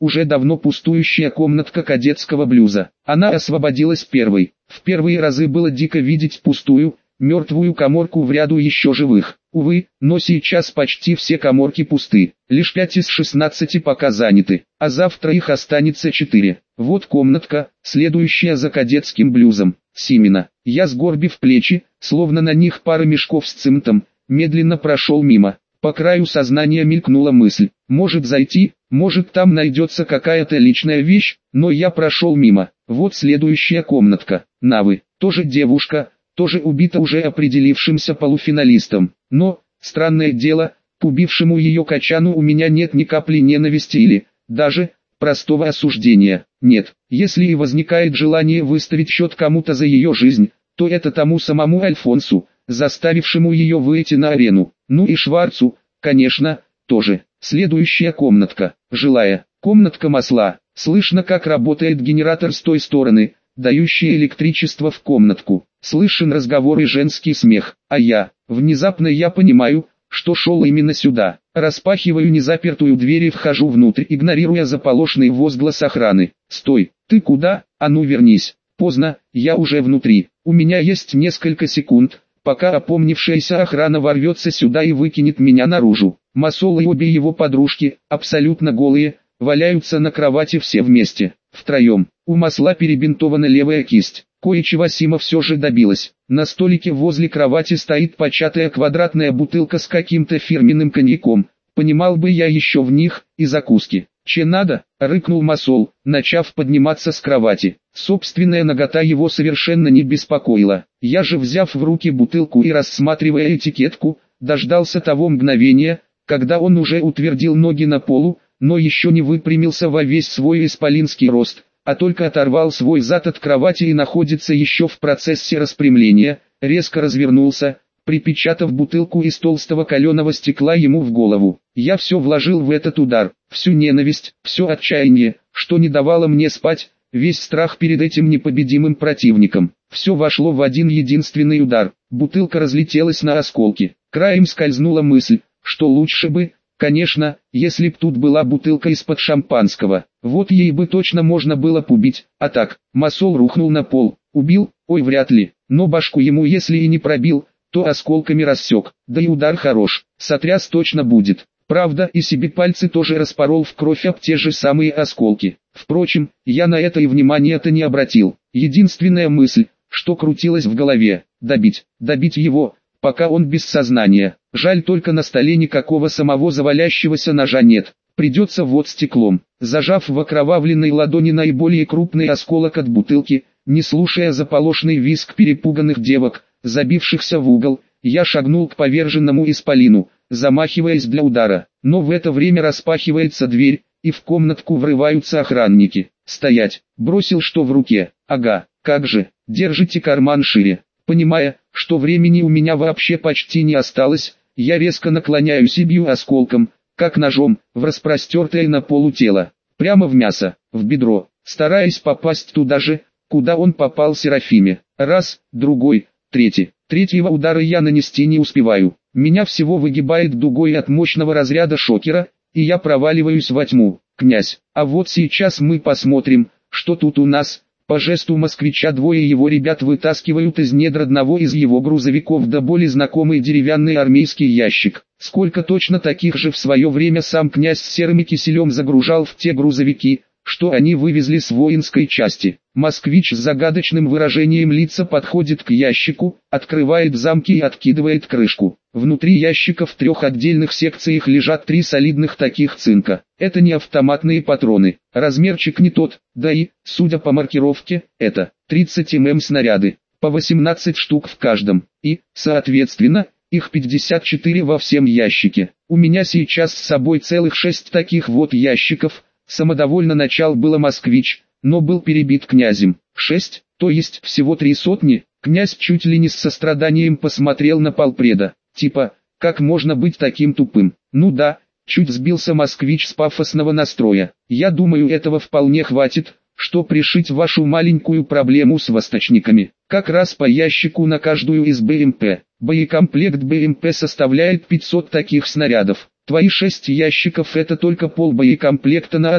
A: уже давно пустующая комнатка кадетского блюза. Она освободилась первой. В первые разы было дико видеть пустую, мертвую каморку в ряду еще живых. Увы, но сейчас почти все каморки пусты. Лишь 5 из 16 пока заняты, а завтра их останется 4. Вот комнатка, следующая за кадетским блюзом. Симена. Я, сгорбив плечи, словно на них пара мешков с цементом, медленно прошел мимо. По краю сознания мелькнула мысль: может зайти, может там найдется какая-то личная вещь, но я прошел мимо. Вот следующая комнатка. Навы. Тоже девушка, тоже убита уже определившимся полуфиналистом. Но, странное дело, к убившему ее качану у меня нет ни капли ненависти или, даже, простого осуждения. Нет, если и возникает желание выставить счет кому-то за ее жизнь, то это тому самому Альфонсу, заставившему ее выйти на арену. Ну и Шварцу, конечно, тоже. Следующая комнатка. Жилая. Комнатка масла. Слышно, как работает генератор с той стороны, дающий электричество в комнатку. Слышен разговор и женский смех. А внезапно я понимаю, что шел именно сюда. Распахиваю незапертую дверь и вхожу внутрь, игнорируя заполошный возглас охраны. «Стой, ты куда? А ну вернись!» Поздно, я уже внутри. У меня есть несколько секунд, пока опомнившаяся охрана ворвется сюда и выкинет меня наружу. Масол и обе его подружки, абсолютно голые, валяются на кровати все вместе, втроем. У Масла перебинтована левая кисть. Кое-чего Сима все же добилась. На столике возле кровати стоит початая квадратная бутылка с каким-то фирменным коньяком. Понимал бы я еще в них, и закуски. «Че надо?» — рыкнул Масол, начав подниматься с кровати. Собственная нагота его совершенно не беспокоила. Я же, взяв в руки бутылку и рассматривая этикетку, дождался того мгновения, когда он уже утвердил ноги на полу, но еще не выпрямился во весь свой исполинский рост, а только оторвал свой зад от кровати и находится еще в процессе распрямления, резко развернулся, припечатав бутылку из толстого каленого стекла ему в голову. Я все вложил в этот удар, всю ненависть, все отчаяние, что не давало мне спать, весь страх перед этим непобедимым противником. Все вошло в один единственный удар. Бутылка разлетелась на осколки. Краем скользнула мысль, что лучше бы, конечно, если б тут была бутылка из-под шампанского. Вот ей бы точно можно было побить. А так, Масол рухнул на пол. Убил? Ой, вряд ли. Но башку ему если и не пробил, то осколками рассек. Да и удар хорош. Сотряс точно будет. Правда, и себе пальцы тоже распорол в кровь об те же самые осколки. Впрочем, я на это и внимания-то не обратил. Единственная мысль, что крутилась в голове: добить его, пока он без сознания. Жаль, только на столе никакого самого завалящегося ножа нет. Придется вот стеклом. Зажав в окровавленной ладони наиболее крупный осколок от бутылки, не слушая заполошный визг перепуганных девок, забившихся в угол, я шагнул к поверженному исполину, замахиваясь для удара. Но в это время распахивается дверь, и в комнатку врываются охранники. «Стоять!» Бросил что в руке. «Ага, как же, держите карман шире». Понимая, что времени у меня вообще почти не осталось, я резко наклоняюсь и бью осколком, как ножом, в распростертое на полу тело. Прямо в мясо, в бедро, стараясь попасть туда же, куда он попал Серафиме. Раз, другой, третий. Третьего удара я нанести не успеваю. Меня всего выгибает дугой от мощного разряда шокера, и я проваливаюсь во тьму. «Князь, а вот сейчас мы посмотрим, что тут у нас». По жесту москвича двое его ребят вытаскивают из недр одного из его грузовиков до боли знакомый деревянный армейский ящик. Сколько точно таких же в свое время сам князь с серым киселем загружал в те грузовики, что они вывезли с воинской части. Москвич с загадочным выражением лица подходит к ящику, открывает замки и откидывает крышку. Внутри ящика в 3 отдельных секциях лежат 3 солидных таких цинка. Это не автоматные патроны, размерчик не тот, да и, судя по маркировке, это 30 мм снаряды, по 18 штук в каждом, и, соответственно, их 54 во всем ящике. У меня сейчас с собой целых 6 таких вот ящиков. Самодовольно начал было москвич, но был перебит князем. 6, то есть всего 3 сотни. Князь чуть ли не с состраданием посмотрел на полпреда. Типа, как можно быть таким тупым? Ну да, чуть сбился москвич с пафосного настроя. Я думаю, этого вполне хватит, что пришить вашу маленькую проблему с восточниками. Как раз по ящику на каждую из БМП. Боекомплект БМП составляет 500 таких снарядов. Твои 6 ящиков — это только пол боекомплекта на одну.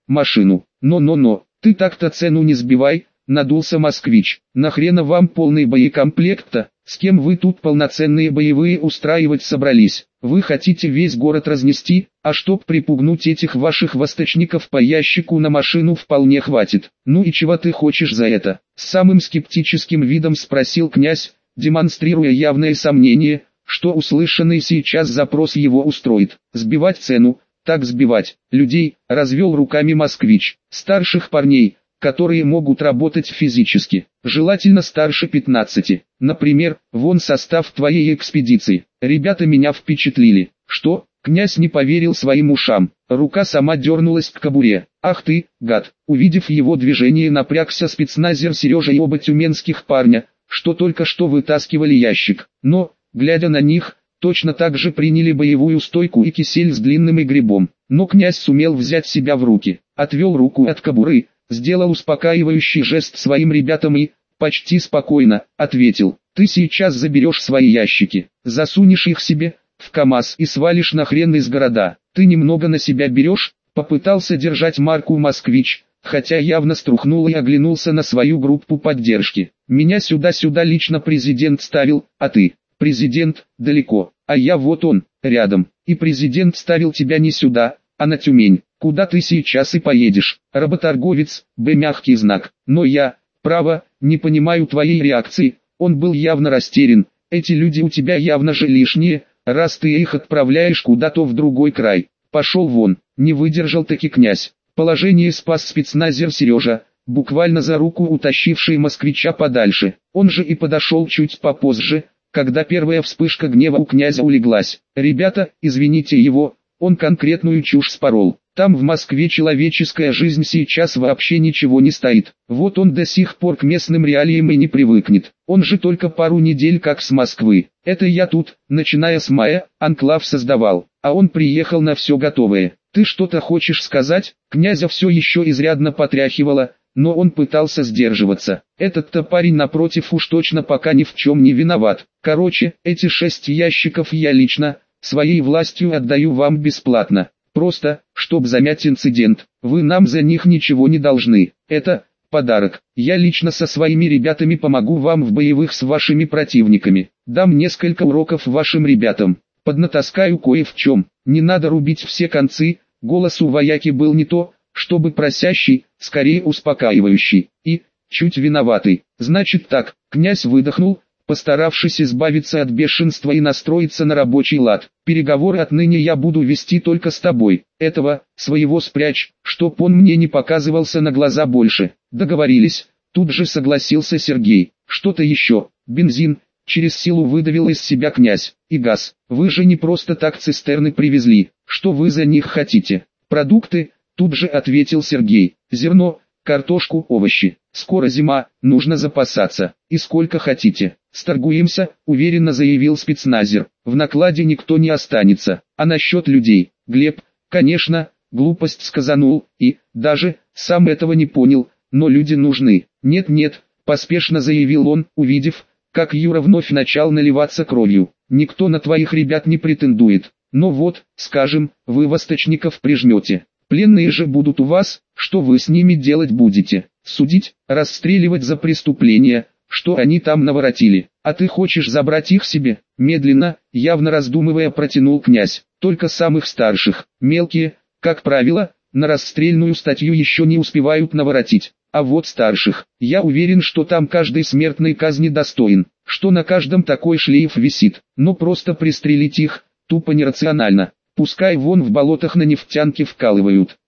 A: машину. Но, ты так-то цену не сбивай, надулся москвич. Нахрена вам полный боекомплект-то? С кем вы тут полноценные боевые устраивать собрались? Вы хотите весь город разнести, а чтоб припугнуть этих ваших восточников по ящику на машину вполне хватит. Ну и чего ты хочешь за это? С самым скептическим видом спросил князь, демонстрируя явное сомнение, что услышанный сейчас запрос его устроит. Сбивать цену, так сбивать. Людей, развел руками москвич. Старших парней, которые могут работать физически, желательно старше 15. Например, вон состав твоей экспедиции. Ребята меня впечатлили. Что? Князь не поверил своим ушам. Рука сама дернулась к кобуре. Ах ты, гад! Увидев его движение, напрягся спецназер Сережа и оба тюменских парня, что только что вытаскивали ящик. Но, глядя на них, точно так же приняли боевую стойку и кисель с длинным и грибом. Но князь сумел взять себя в руки, отвел руку от кобуры, сделал успокаивающий жест своим ребятам и, почти спокойно, ответил: «Ты сейчас заберешь свои ящики, засунешь их себе в КамАЗ и свалишь нахрен из города. Ты немного на себя берешь?» Попытался держать марку москвич, хотя явно струхнул и оглянулся на свою группу поддержки. «Меня сюда лично президент ставил, а ты?» «Президент, далеко, а я вот он, рядом, и президент ставил тебя не сюда, а на Тюмень. Куда ты сейчас и поедешь?» Работорговец, мягкий знак. «Но я, право, не понимаю твоей реакции». Он был явно растерян. «Эти люди у тебя явно же лишние, раз ты их отправляешь куда-то в другой край. Пошел вон». Не выдержал таки князь. Положение спас спецназер Сережа, буквально за руку утащивший москвича подальше. Он же и подошел чуть попозже, когда первая вспышка гнева у князя улеглась. «Ребята, извините его, он конкретную чушь спорол. Там в Москве человеческая жизнь сейчас вообще ничего не стоит. Вот он до сих пор к местным реалиям и не привыкнет. Он же только пару недель как с Москвы. Это я тут, начиная с мая, анклав создавал, а он приехал на все готовое. Ты что-то хочешь сказать?» Князя все еще изрядно потряхивало, но он пытался сдерживаться. Этот-то парень напротив уж точно пока ни в чем не виноват. «Короче, эти 6 ящиков я лично, своей властью отдаю вам бесплатно. Просто, чтоб замять инцидент. Вы нам за них ничего не должны. Это подарок. Я лично со своими ребятами помогу вам в боевых с вашими противниками. Дам несколько уроков вашим ребятам. Поднатаскаю кое в чем. Не надо рубить все концы». Голос у вояки был не то, чтобы просящий, скорее успокаивающий, и, чуть виноватый. «Значит так», князь выдохнул, постаравшись избавиться от бешенства и настроиться на рабочий лад. «Переговоры отныне я буду вести только с тобой. Этого, своего спрячь, чтоб он мне не показывался на глаза больше». «Договорились», тут же согласился Сергей. «Что-то еще, бензин», через силу выдавил из себя князь. «И газ. Вы же не просто так цистерны привезли. Что вы за них хотите?» «Продукты», тут же ответил Сергей. «Зерно, картошку, овощи. Скоро зима, нужно запасаться. И сколько хотите. Сторгуемся», уверенно заявил спецназер. «В накладе никто не останется. А насчет людей, Глеб, конечно, глупость сказанул, и, даже, сам этого не понял, но люди нужны». «Нет», поспешно заявил он, увидев, как Юра вновь начал наливаться кровью. «Никто на твоих ребят не претендует. Но вот, скажем, вы восточников прижмете. Пленные же будут у вас, что вы с ними делать будете? Судить, расстреливать за преступления, что они там наворотили. А ты хочешь забрать их себе?» Медленно, явно раздумывая, протянул князь. «Только самых старших. Мелкие, как правило, на расстрельную статью еще не успевают наворотить. А вот старших, я уверен, что там каждый смертной казни достоин, что на каждом такой шлейф висит. Но просто пристрелить их, тупо нерационально. Пускай вон в болотах на нефтянке вкалывают.